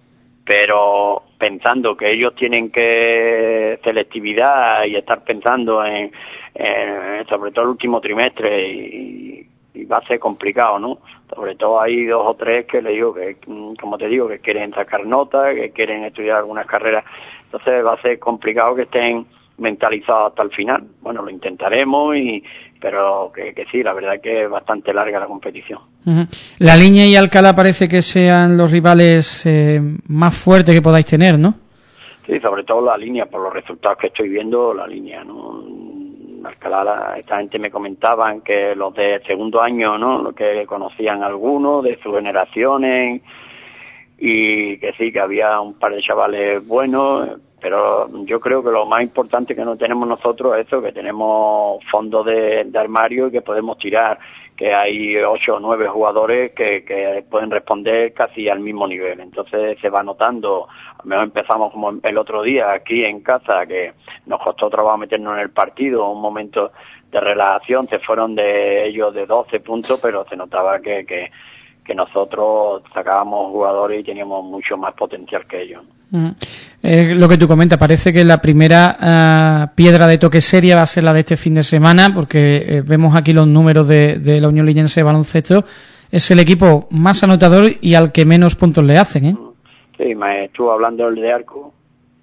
Pero pensando que ellos tienen que selectividad y estar pensando en sobre todo el último trimestre, y va a ser complicado, ¿no? Sobre todo hay 2 o 3 que le digo que, como te digo, que quieren sacar notas, que quieren estudiar algunas carreras, entonces va a ser complicado que estén mentalizados hasta el final. Bueno, lo intentaremos, pero que sí, la verdad es que es bastante larga la competición. Uh-huh. La Línea y Alcalá parece que sean los rivales más fuertes que podáis tener, ¿no? Sí, sobre todo la Línea, por los resultados que estoy viendo, la Línea, ¿no? Alcalá, esta gente me comentaban que los de segundo año, ¿no?, lo que conocían algunos de sus generaciones, y que sí, que había un par de chavales buenos, pero yo creo que lo más importante que no tenemos nosotros es eso, que tenemos fondos de armario y que podemos tirar, que hay 8 o 9 jugadores que pueden responder casi al mismo nivel. Entonces se va notando. A lo mejor empezamos como el otro día aquí en casa, que nos costó trabajo meternos en el partido, un momento de relajación, se fueron de ellos de 12 puntos, pero se notaba que nosotros sacábamos jugadores y teníamos mucho más potencial que ellos. Lo que tú comentas, parece que la primera piedra de toque seria va a ser la de este fin de semana, porque vemos aquí los números de la Unión Liñense de Baloncesto. Es el equipo más anotador y al que menos puntos le hacen, ¿eh? Sí, me estuvo hablando el de Arco.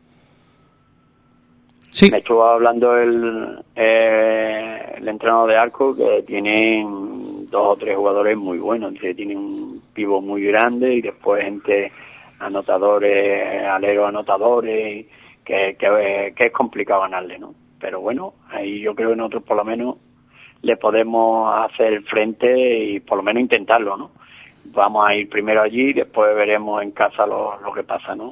Sí. Me estuvo hablando el entrenador de Arco, que tienen 2 o 3 jugadores muy buenos. Tienen un pivot muy grande y después gente anotadores, aleros anotadores, que es complicado ganarle, ¿no? Pero bueno, ahí yo creo que nosotros por lo menos le podemos hacer frente y por lo menos intentarlo, ¿no? Vamos a ir primero allí y después veremos en casa lo que pasa, ¿no?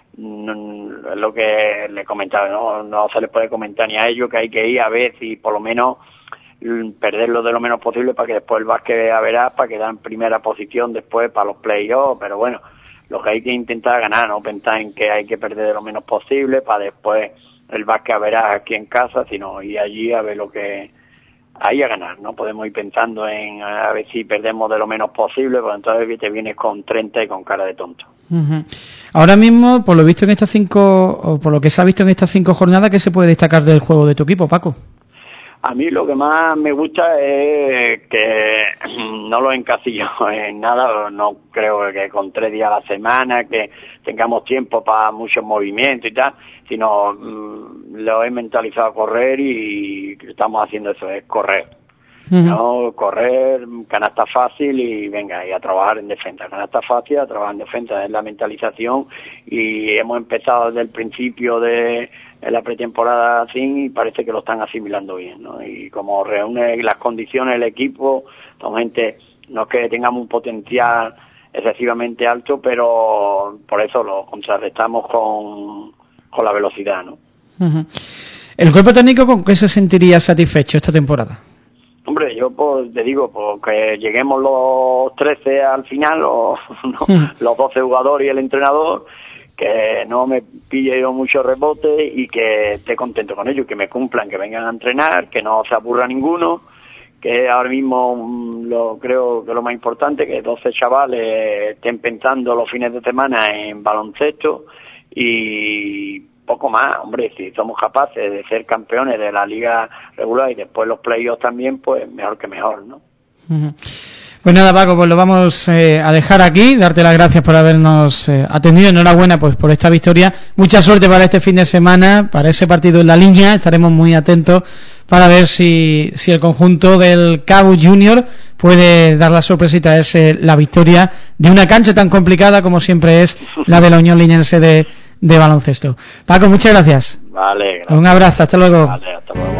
Es lo que le comentaba, no se les puede comentar ni a ellos, que hay que ir a ver si por lo menos perderlo de lo menos posible para que después el básquet a verás, para quedar en primera posición después para los playoffs, pero bueno, lo que hay que intentar ganar, no pensar en que hay que perder de lo menos posible para después el básquet a verás aquí en casa, sino ir allí a ver lo que hay a ganar. No podemos ir pensando en a ver si perdemos de lo menos posible, porque entonces te vienes con 30 y con cara de tonto. Uh-huh. Ahora mismo, por lo visto en estas 5, o por lo que se ha visto en estas 5 jornadas, ¿qué se puede destacar del juego de tu equipo, Paco? A mí lo que más me gusta es que no lo encasillo en nada. No creo que con 3 días a la semana, que tengamos tiempo para muchos movimientos y tal, sino lo he mentalizado a correr y estamos haciendo eso, es correr. No, correr, canasta fácil y venga, y a trabajar en defensa. Canasta fácil, a trabajar en defensa, es la mentalización, y hemos empezado desde el principio de la pretemporada así y parece que lo están asimilando bien, ¿no? Y como reúne las condiciones el equipo, son gente, no es que tengamos un potencial excesivamente alto, pero por eso lo contrarrestamos con la velocidad, ¿no? Uh-huh. ¿El cuerpo técnico con qué se sentiría satisfecho esta temporada? Hombre, yo pues te digo, que lleguemos los 13 al final, los 12 jugadores y el entrenador, que no me pille yo mucho rebote y que esté contento con ellos, que me cumplan, que vengan a entrenar, que no se aburra ninguno, que ahora mismo creo que lo más importante, que 12 chavales estén pensando los fines de semana en baloncesto y poco más. Hombre, si somos capaces de ser campeones de la liga regular y después los playoffs también, pues mejor que mejor, ¿no? Uh-huh. Pues nada, Paco, pues lo vamos a dejar aquí, darte las gracias por habernos atendido, enhorabuena pues por esta victoria, mucha suerte para este fin de semana, para ese partido en la línea, estaremos muy atentos para ver si el conjunto del Cabu Junior puede dar la sorpresita, la victoria de una cancha tan complicada como siempre es la de la Unión Liñense de baloncesto. Paco, muchas gracias. Vale, gracias. Un abrazo, hasta luego. Vale, hasta luego.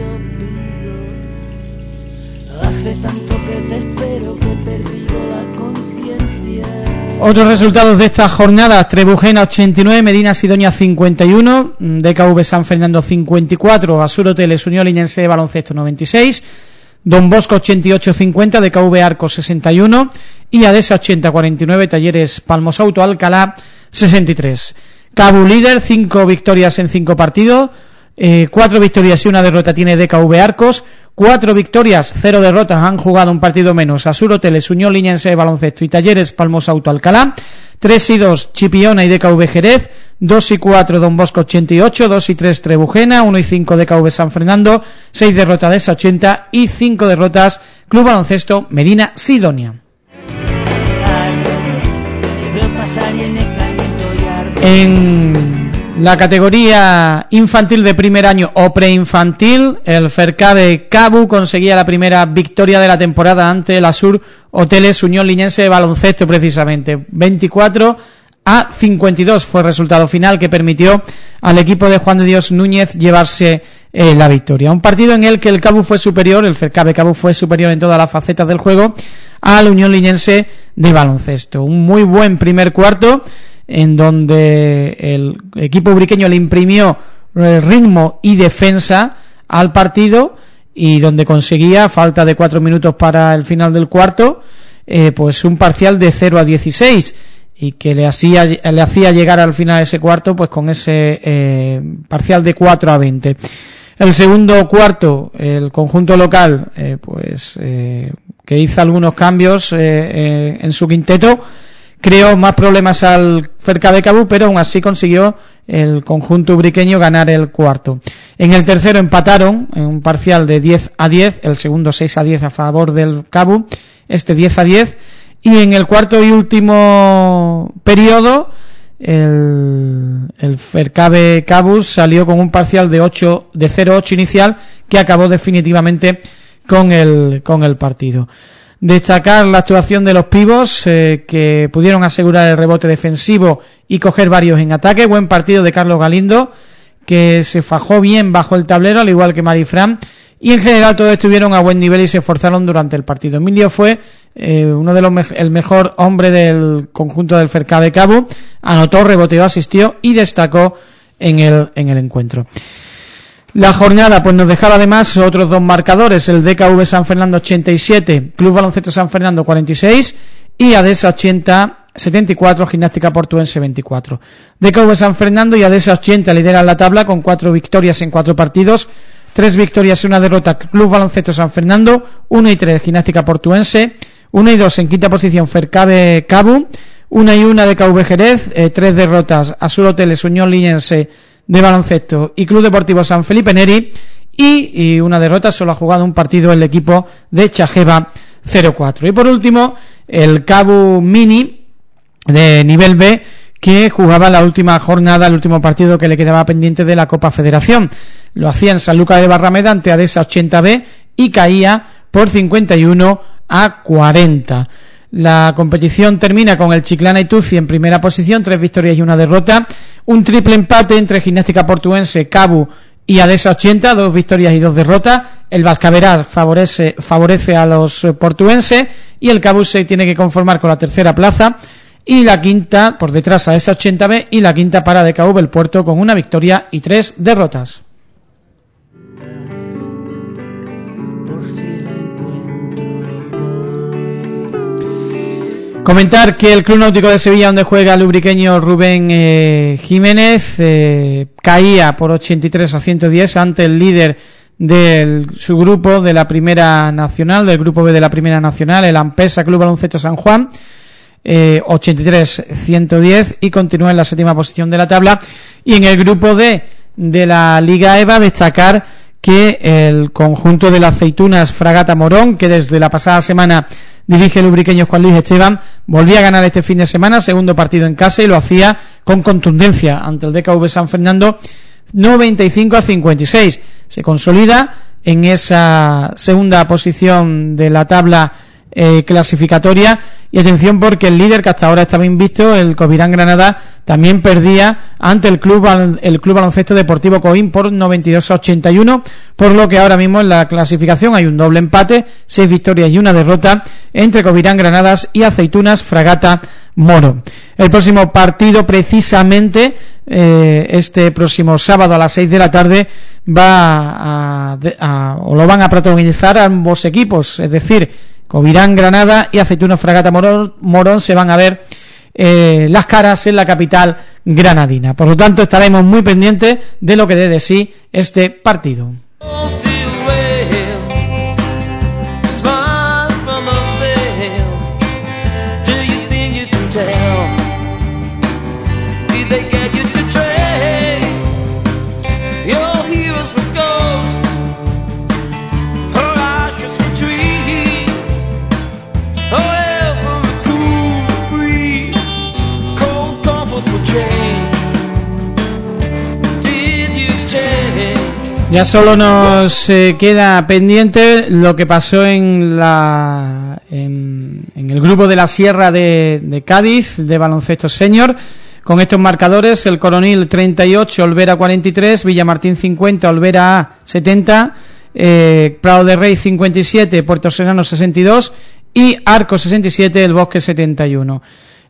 Otros resultados de esta jornada: Trebujena 89, Medina Sidonia 51, DKV San Fernando 54, Asur Hoteles Unión Liñense de Baloncesto 96, Don Bosco 88-50, DKV Arcos 61 y Adesa 80-49, Talleres Palmos Auto Alcalá 63. Cabu líder, 5 victorias en 5 partidos, 4 victorias y 1 derrota tiene DKV Arcos, 4 victorias, 0 derrotas, han jugado un partido menos Asur Hoteles, Unión Liñense de Baloncesto y Talleres Palmos Auto Alcalá, 3-2 Chipiona y DKV Jerez, 2-4 Don Bosco 88, 2-3 Trebujena, 1-5 DKV San Fernando, 6 derrotas de esa 80 y 5 derrotas Club Baloncesto Medina Sidonia. En la categoría infantil de primer año o preinfantil, el Fercabe Cabu conseguía la primera victoria de la temporada ante el Asur Hoteles Unión Liñense de Baloncesto, precisamente 24-52 fue el resultado final que permitió al equipo de Juan de Dios Núñez llevarse la victoria. Un partido en el que el Cabu fue superior, el Fercabe Cabu fue superior en todas las facetas del juego a la Unión Liñense de Baloncesto. Un muy buen primer cuarto en donde el equipo ubriqueño le imprimió ritmo y defensa al partido, y donde conseguía, a falta de 4 minutos para el final del cuarto, pues un parcial de 0-16, y que le hacía llegar al final de ese cuarto pues con ese parcial de 4-20. El segundo cuarto, el conjunto local que hizo algunos cambios en su quinteto, creó más problemas al Fercabe Cabú, pero aún así consiguió el conjunto ubriqueño ganar el cuarto. En el tercero empataron en un parcial de 10-10, el segundo 6-10 a favor del Cabú, 10-10, y en el cuarto y último periodo el Fercabe Cabú salió con un parcial de 0-8 inicial, que acabó definitivamente con el partido. Destacar la actuación de los pibos, que pudieron asegurar el rebote defensivo y coger varios en ataque. Buen partido de Carlos Galindo, que se fajó bien bajo el tablero, al igual que Marifran, y en general todos estuvieron a buen nivel y se esforzaron durante el partido. Emilio fue uno de el mejor hombre del conjunto del Fercabe Cabú, anotó, reboteó, asistió y destacó en el encuentro. La jornada pues nos dejaba además otros dos marcadores, el DKV San Fernando 87, Club Baloncesto San Fernando 46 y ADESA 74, Gimnástica Portuense 24. DKV San Fernando y ADESA 80 lideran la tabla con 4 victorias en 4 partidos, 3 victorias y 1 derrota Club Baloncesto San Fernando, 1 y 3 Gimnástica Portuense, 1 y 2 en quinta posición Fercabe Cabú, 1 y 1 DKV Jerez, 3 derrotas Azul Hoteles, Unión Linense de baloncesto y Club Deportivo San Felipe Neri, y una derrota, solo ha jugado un partido el equipo de Chajeva 04. Y por último el Cabú Mini de nivel B, que jugaba la última jornada, el último partido que le quedaba pendiente de la Copa Federación. Lo hacía en San Lucas de Barrameda ante ADESA 80B y caía por 51-40. La competición termina con el Chiclana y Tuci en primera posición, 3 victorias y 1 derrota, un triple empate entre Gimnástica Portuense, Cabú y ADESA 80, 2 victorias y 2 derrotas. El Vascaverás favorece a los portuenses y el Cabú se tiene que conformar con la tercera plaza, y la quinta por detrás ADESA 80B, y la quinta para DKV el Puerto con 1 victoria y 3 derrotas. Comentar que el Club Náutico de Sevilla, donde juega el ubriqueño Rubén Jiménez, caía por 83-110 ante el líder de su grupo de la Primera Nacional, del grupo B de la Primera Nacional, el Ampesa Club Baloncesto San Juan, 83-110, y continúa en la séptima posición de la tabla. Y en el grupo D de la Liga EVA, destacar que el conjunto de las Aceitunas Fragata Morón, que desde la pasada semana dirige el ubriqueño Juan Luis Esteban, volvía a ganar este fin de semana, segundo partido en casa, y lo hacía con contundencia ante el DKV San Fernando, 95-56. Se consolida en esa segunda posición de la tabla clasificatoria, y atención porque el líder, que hasta ahora estaba invicto, el Covirán Granada, también perdía ante el Club Baloncesto Deportivo Coín por 92-81, por lo que ahora mismo en la clasificación hay un doble empate, 6 victorias y 1 derrota entre Covirán Granadas y Aceitunas Fragata Moro. El próximo partido, precisamente este próximo sábado a las 6 de la tarde, lo van a protagonizar ambos equipos, es decir, Covirán Granada y Aceitunas Fragata Morón se van a ver las caras en la capital granadina. Por lo tanto, estaremos muy pendientes de lo que dé de sí este partido. Ya solo nos queda pendiente lo que pasó en el grupo de la Sierra de Cádiz de baloncesto senior, con estos marcadores: el Coronil 38, Olvera 43, Villamartín 50, Olvera A 70, Prado de Rey 57, Puerto Serrano 62 y Arco 67, El Bosque 71.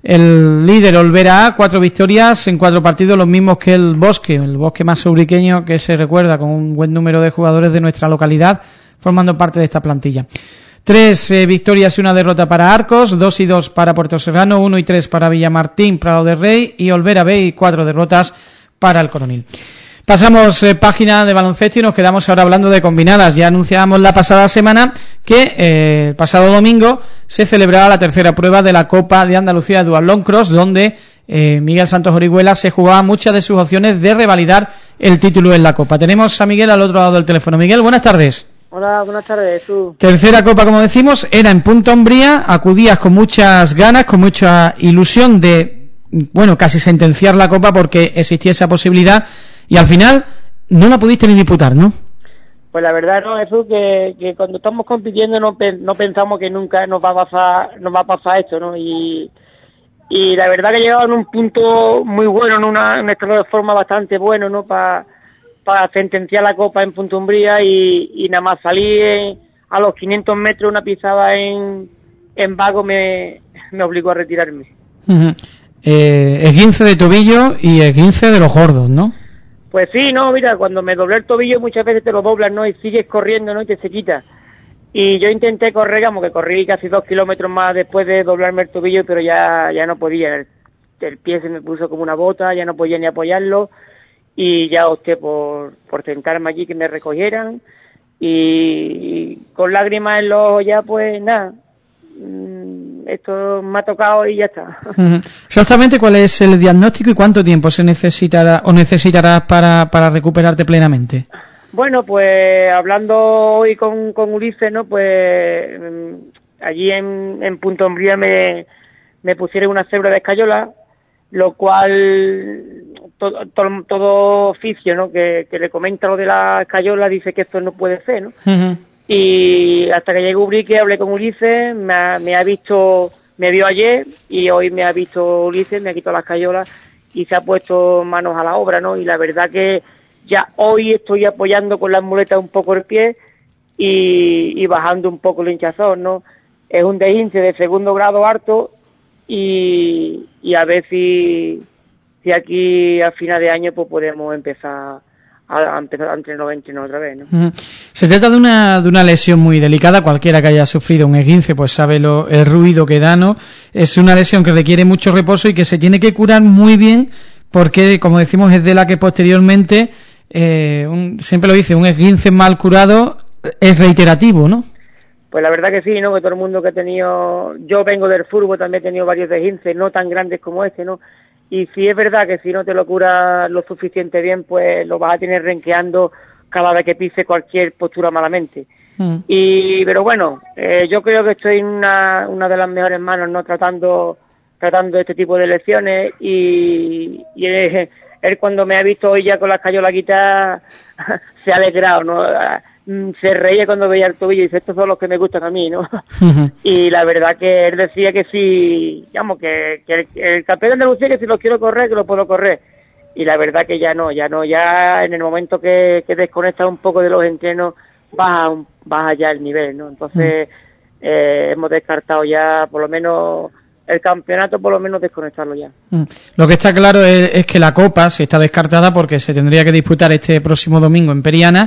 el líder Olvera A, 4 victorias en 4 partidos, los mismos que el Bosque más sobriqueño, que se recuerda con un buen número de jugadores de nuestra localidad formando parte de esta plantilla. 3 victorias y 1 derrota para Arcos, 2 y 2 para Puerto Serrano, 1 y 3 para Villamartín, Prado de Rey y Olvera B, y 4 derrotas para el Coronil. Pasamos página de baloncesto y nos quedamos ahora hablando de combinadas. Ya anunciábamos la pasada semana que el pasado domingo se celebraba la tercera prueba de la Copa de Andalucía de Dual Cross, donde Miguel Santos Orihuela se jugaba muchas de sus opciones de revalidar el título en la Copa. Tenemos a Miguel al otro lado del teléfono. Miguel, buenas tardes. Hola, buenas tardes. ¿Tú? Tercera Copa, como decimos, era en Punta Umbría, acudías con muchas ganas, con mucha ilusión de, casi sentenciar la Copa porque existía esa posibilidad. Y al final no la pudiste ni disputar, ¿no? Pues la verdad, no, eso que cuando estamos compitiendo no pensamos que nunca nos va a pasar esto, ¿no? Y la verdad que llegaba en un punto muy bueno, en un estado de forma bastante bueno, ¿no? Para sentenciar la Copa en Punta Umbría y nada más salir a los 500 metros una pisada en vago me obligó a retirarme. Uh-huh. Esguince de tobillo y esguince de los gordos, ¿no? Pues sí, no, mira, cuando me doblé el tobillo muchas veces te lo doblan, ¿no? Y sigues corriendo, ¿no? Y te se quita. Y yo intenté correr, que corrí casi 2 kilómetros más después de doblarme el tobillo, pero ya no podía. El pie se me puso como una bota, ya no podía ni apoyarlo. Y ya opté por sentarme allí que me recogieran. Y con lágrimas en los ojos ya, pues nada. Esto me ha tocado y ya está. Exactamente, ¿cuál es el diagnóstico y cuánto tiempo se necesitarás para recuperarte plenamente? Bueno, pues hablando hoy con Ulises, ¿no? Pues allí en Punta Umbría me pusieron una cebra de escayola, lo cual todo oficio, ¿no? Que le comenta lo de la escayola dice que esto no puede ser, ¿no? Uh-huh. Y hasta que llegué a Ubrique hablé con Ulises, me vio ayer y hoy me ha visto Ulises, me ha quitado las escayolas y se ha puesto manos a la obra, ¿no? Y la verdad que ya hoy estoy apoyando con las muletas un poco el pie y bajando un poco el hinchazón, ¿no? Es un deshinche de 2º grado harto y a ver si aquí a final de año pues podemos empezar a entrenar otra vez, ¿no? Se trata de una lesión muy delicada. Cualquiera que haya sufrido un esguince pues sabe el ruido que da, ¿no? Es una lesión que requiere mucho reposo y que se tiene que curar muy bien porque, como decimos, es de la que posteriormente siempre lo dice, un esguince mal curado es reiterativo, ¿no? Pues la verdad que sí, ¿no? Que todo el mundo que he tenido, yo vengo del fútbol, también he tenido varios esguinces, no tan grandes como este, ¿no? Y sí es verdad que si no te lo curas lo suficiente bien, pues lo vas a tener renqueando cada vez que pise cualquier postura malamente. Pero bueno, yo creo que estoy en una de las mejores manos, ¿no? Tratando este tipo de lesiones y él cuando me ha visto hoy ya con la escayola quitada se ha alegrado, ¿no? Se reía cuando veía el tobillo y dice, estos son los que me gustan a mí, ¿no? Y la verdad que él decía que sí, digamos, que el campeón de Andalucía, que si lo quiero correr, que lo puedo correr. Y la verdad que ya en el momento que desconectas un poco de los entrenos, baja ya el nivel, ¿no? Entonces, hemos descartado ya, por lo menos, el campeonato, por lo menos desconectarlo ya. Lo que está claro es que la Copa se está descartada porque se tendría que disputar este próximo domingo en Periana.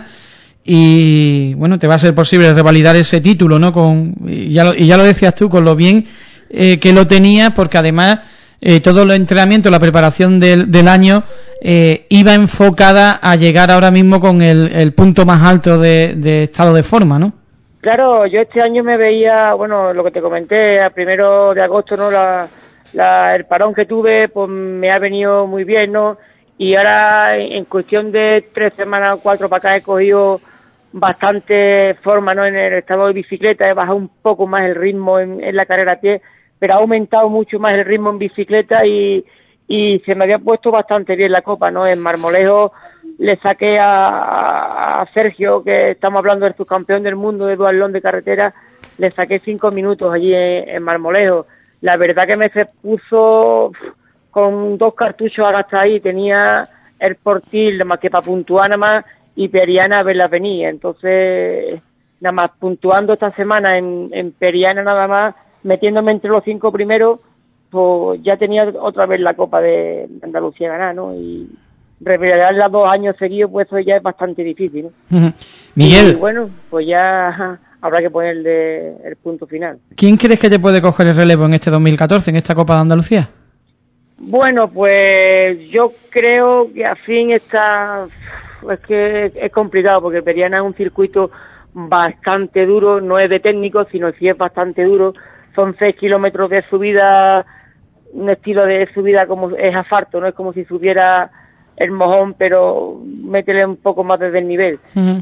Y bueno, te va a ser posible revalidar ese título, ¿no? Y ya lo decías tú, con lo bien que lo tenías, porque además todo el entrenamiento, la preparación del año iba enfocada a llegar ahora mismo con el punto más alto de estado de forma, ¿no? Claro, yo este año me veía, bueno, lo que te comenté, a 1 de agosto, ¿no? El parón que tuve, pues me ha venido muy bien, ¿no? Y ahora, en cuestión de 3 semanas o 4 para acá, he cogido bastante forma, ¿no? En el estado de bicicleta, he bajado un poco más el ritmo en la carrera a pie, pero ha aumentado mucho más el ritmo en bicicleta y se me había puesto bastante bien la Copa, ¿no? En Marmolejo le saqué a Sergio, que estamos hablando del subcampeón del mundo de duatlón de carretera, le saqué 5 minutos allí en Marmolejo. La verdad que me se puso con 2 cartuchos a gastar ahí, tenía el Portil más que para puntuar nada más y Periana a verlas venir. Entonces, nada más puntuando esta semana en Periana nada más, metiéndome entre los 5 primeros, pues ya tenía otra vez la Copa de Andalucía ganada, ¿no? Y revalidar 2 años seguidos, pues eso ya es bastante difícil, ¿no? Miguel. Y bueno, pues ya habrá que ponerle el punto final. ¿Quién crees que te puede coger el relevo en este 2014, en esta Copa de Andalucía? Bueno, pues yo creo que a fin está... Es que es complicado, porque el Periana es un circuito bastante duro, no es de técnico, sino sí es bastante duro. Son 6 kilómetros de subida, un estilo de subida como es asfalto, no es como si subiera el mojón, pero métele un poco más desde el nivel.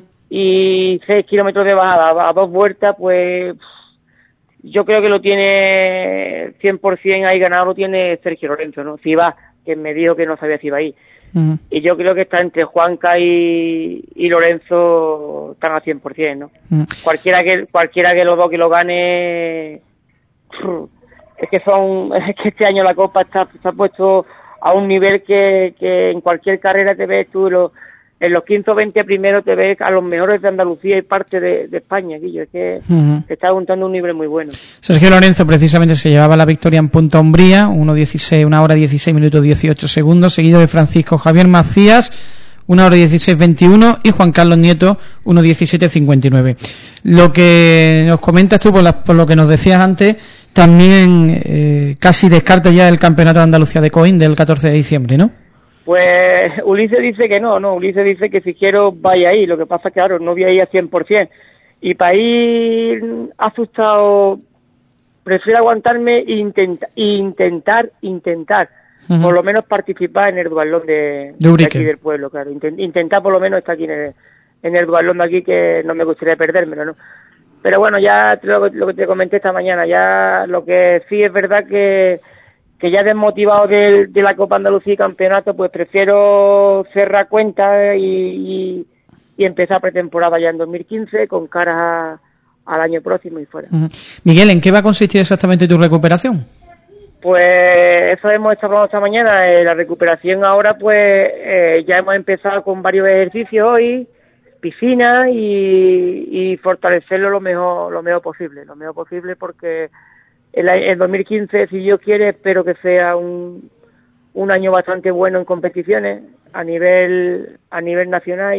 Y 6 kilómetros de bajada a 2 vueltas, pues yo creo que lo tiene 100% ahí ganado, lo tiene Sergio Lorenzo, ¿no? Si va, que me dijo que no sabía si iba ahí. Y yo creo que está entre Juanca y Lorenzo, están al 100%, ¿no? Cualquiera que los dos que lo gane, es que este año la Copa está puesto a un nivel que en cualquier carrera te ves tú, en los 15 o 20 primeros te ves a los mejores de Andalucía y parte de España, Guillo. Es que te está juntando un nivel muy bueno. Sergio Lorenzo precisamente se llevaba la victoria en Punta Umbría, 1 hora 16 minutos 18 segundos, seguido de Francisco Javier Macías, 1 hora 16:21, y Juan Carlos Nieto, 1:17:59. Lo que nos comentas tú, por lo que nos decías antes, también casi descarta ya el Campeonato de Andalucía de Coín del 14 de diciembre, ¿no? Pues Ulises dice que no, Ulises dice que si quiero vaya ahí, lo que pasa es que claro, no voy a ir a 100%, y para ir asustado prefiero aguantarme e intentar, por lo menos participar en el duatlón de aquí del pueblo, claro, intentar por lo menos estar aquí en el duatlón de aquí, que no me gustaría perdérmelo, ¿no? Pero bueno, ya lo que te comenté esta mañana, ya lo que sí es verdad que ya desmotivado de la Copa Andalucía y campeonato, pues prefiero cerrar cuentas y empezar pretemporada ya en 2015 con cara al año próximo y fuera. Miguel, ¿en qué va a consistir exactamente tu recuperación? Pues eso hemos estado hablando esta mañana. La recuperación ahora, pues ya hemos empezado con varios ejercicios hoy, piscina y fortalecerlo lo mejor posible, porque el 2015, si Dios quiere, espero que sea un año bastante bueno en competiciones a nivel nacional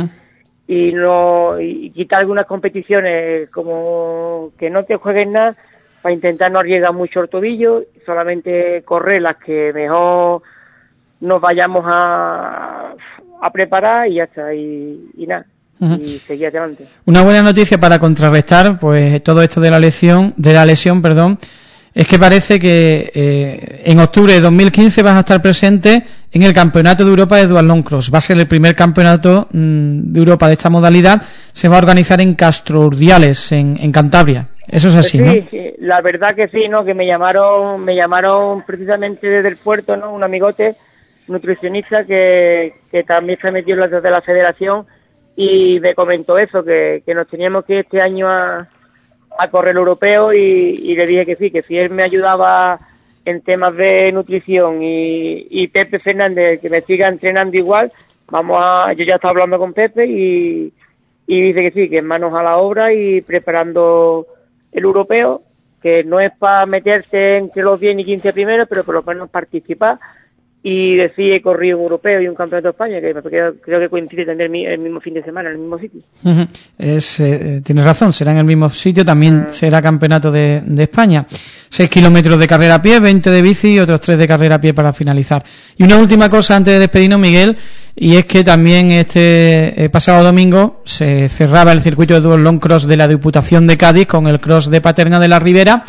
y quitar algunas competiciones como que no te jueguen nada, para intentar no arriesgar mucho el tobillo, solamente correr las que mejor nos vayamos a preparar y ya está, y nada. Y seguir adelante. Una buena noticia para contrarrestar pues todo esto de la lesión, es que parece que en octubre de 2015 vas a estar presente en el Campeonato de Europa de Duatlón Cross. Va a ser el primer campeonato de Europa de esta modalidad. Se va a organizar en Castrurdiales, en Cantabria. Eso es así, pues sí, ¿no? Sí, la verdad que sí, ¿no? Que me llamaron precisamente desde el puerto, ¿no? Un amigote nutricionista que también se metió desde la federación, y me comentó eso, que nos teníamos que ir este año a correr el europeo, y le dije que sí, que si él me ayudaba en temas de nutrición y Pepe Fernández, que me siga entrenando igual, yo ya estaba hablando con Pepe y dice que sí, que manos a la obra y preparando el europeo, que no es para meterte entre los 10 y 15 primeros, pero por lo menos participar. Y decía, he corrido un europeo y un campeonato de España, que creo que coincide tener el mismo fin de semana, en el mismo sitio. Tienes razón, será en el mismo sitio, también será campeonato de España. 6 kilómetros de carrera a pie, 20 de bici y otros 3 de carrera a pie para finalizar. Y una última cosa antes de despedirnos, Miguel, y es que también este pasado domingo se cerraba el circuito de duatlón cross de la Diputación de Cádiz con el cross de Paterna de la Ribera.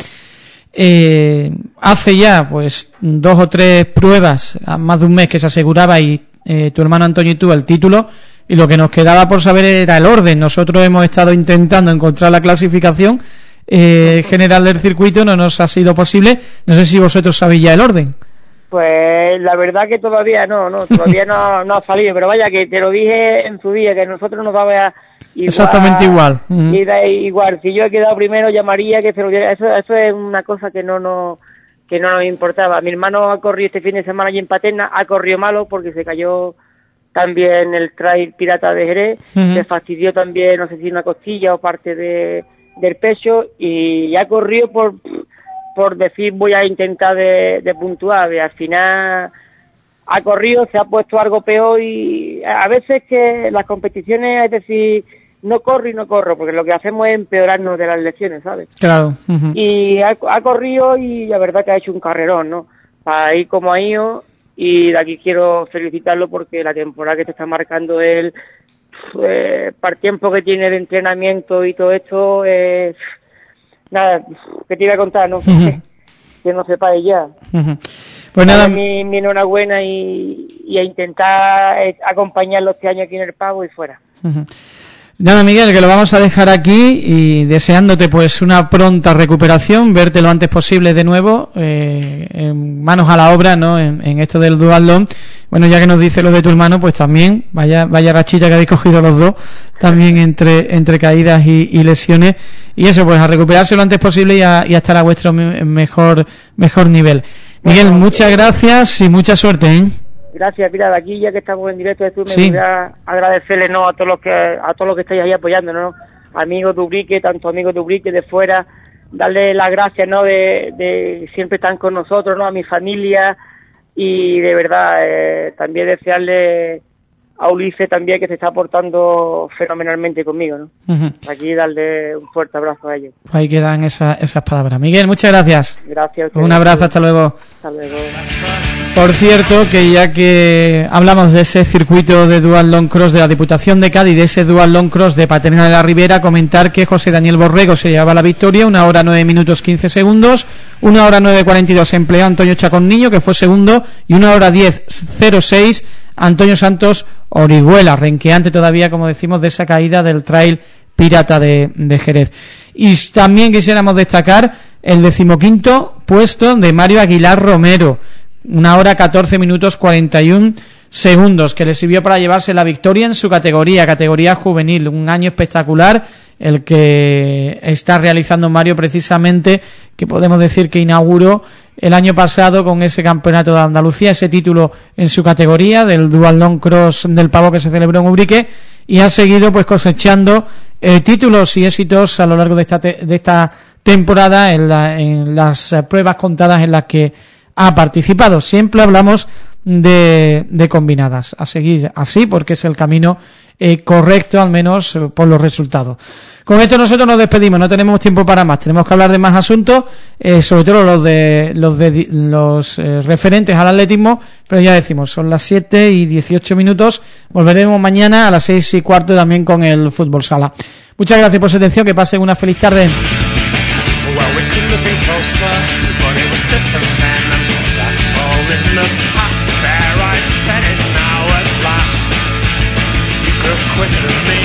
Hace ya pues 2 o 3 pruebas, más de un mes, que se aseguraba y tu hermano Antonio y tú el título, y lo que nos quedaba por saber era el orden. Nosotros hemos estado intentando encontrar la clasificación general del circuito, no nos ha sido posible. No sé si vosotros sabéis ya el orden. Pues la verdad que todavía todavía no ha salido, pero vaya, que te lo dije en su día, que nosotros nos daba igual, exactamente igual. Y da igual, si yo he quedado primero, llamaría que se lo diera. Eso es una cosa que no nos importaba. Mi hermano ha corrido este fin de semana allí en Paterna, ha corrido malo porque se cayó también el trail pirata de Jerez, se fastidió también, no sé si una costilla o parte del pecho, y ha corrido por por decir voy a intentar de puntuar, al final ha corrido, se ha puesto algo peor y a veces que las competiciones, es decir, no corro y no corro, porque lo que hacemos es empeorarnos de las lesiones, ¿sabes? Claro. Y ha corrido y la verdad que ha hecho un carrerón, ¿no? Para ir como ha ido, y de aquí quiero felicitarlo porque la temporada que te está marcando él, para el tiempo que tiene de entrenamiento y todo esto, nada, que te iba a contar, ¿no? Que no sepa ella. Pues nada, mi enhorabuena y a intentar acompañarlo este año aquí en el Pavo y fuera. Nada, Miguel, que lo vamos a dejar aquí y deseándote pues una pronta recuperación, verte lo antes posible de nuevo, en manos a la obra, ¿no? En esto del duatlón. Bueno, ya que nos dice lo de tu hermano, pues también, vaya rachita que habéis cogido los dos, también entre caídas y lesiones. Y eso, pues a recuperarse lo antes posible y a estar a vuestro mejor nivel. Miguel, bueno, muchas gracias y mucha suerte, ¿eh? Gracias, mira, de aquí ya que estamos en directo, me gustaría agradecerles, ¿no? a todos los que estáis ahí apoyándonos, ¿no? Amigos de Ubrique, tanto amigos de Ubrique de fuera, darles las gracias, ¿no? De siempre están con nosotros, ¿no? A mi familia, y de verdad también desearle a Ulises también, que se está portando fenomenalmente conmigo, ¿no? Aquí darle un fuerte abrazo a ellos. Ahí quedan esas palabras. Miguel, muchas gracias. Gracias. Un abrazo, hasta luego. Hasta luego. Por cierto, que ya que hablamos de ese circuito de Dual Long Cross de la Diputación de Cádiz, de ese Dual Long Cross de Paterna de la Ribera, comentar que José Daniel Borrego se llevaba la victoria, 1 hora 9 minutos 15 segundos, 1 hora 9:42 empleó Antonio Chacón Niño, que fue segundo, y 1 hora 10:06 Antonio Santos Orihuela, renqueante todavía, como decimos, de esa caída del Trail Pirata de Jerez. Y también quisiéramos destacar el 15º puesto de Mario Aguilar Romero, 1 hora 14 minutos 41 segundos, que le sirvió para llevarse la victoria en su categoría juvenil. Un año espectacular el que está realizando Mario, precisamente, que podemos decir que inauguró el año pasado con ese campeonato de Andalucía, ese título en su categoría del Dual Long Cross del Pavo que se celebró en Ubrique, y ha seguido pues cosechando títulos y éxitos a lo largo de esta temporada en las pruebas contadas en las que ha participado. Siempre hablamos de combinadas, a seguir así porque es el camino correcto, al menos por los resultados. Con esto nosotros nos despedimos, no tenemos tiempo para más, tenemos que hablar de más asuntos, sobre todo los referentes al atletismo, pero ya decimos, son las 7:18, volveremos mañana a las 6:15 también con el fútbol sala. Muchas gracias por su atención, que pasen una feliz tarde. In the past, there I said it now at last. You grew quicker than me.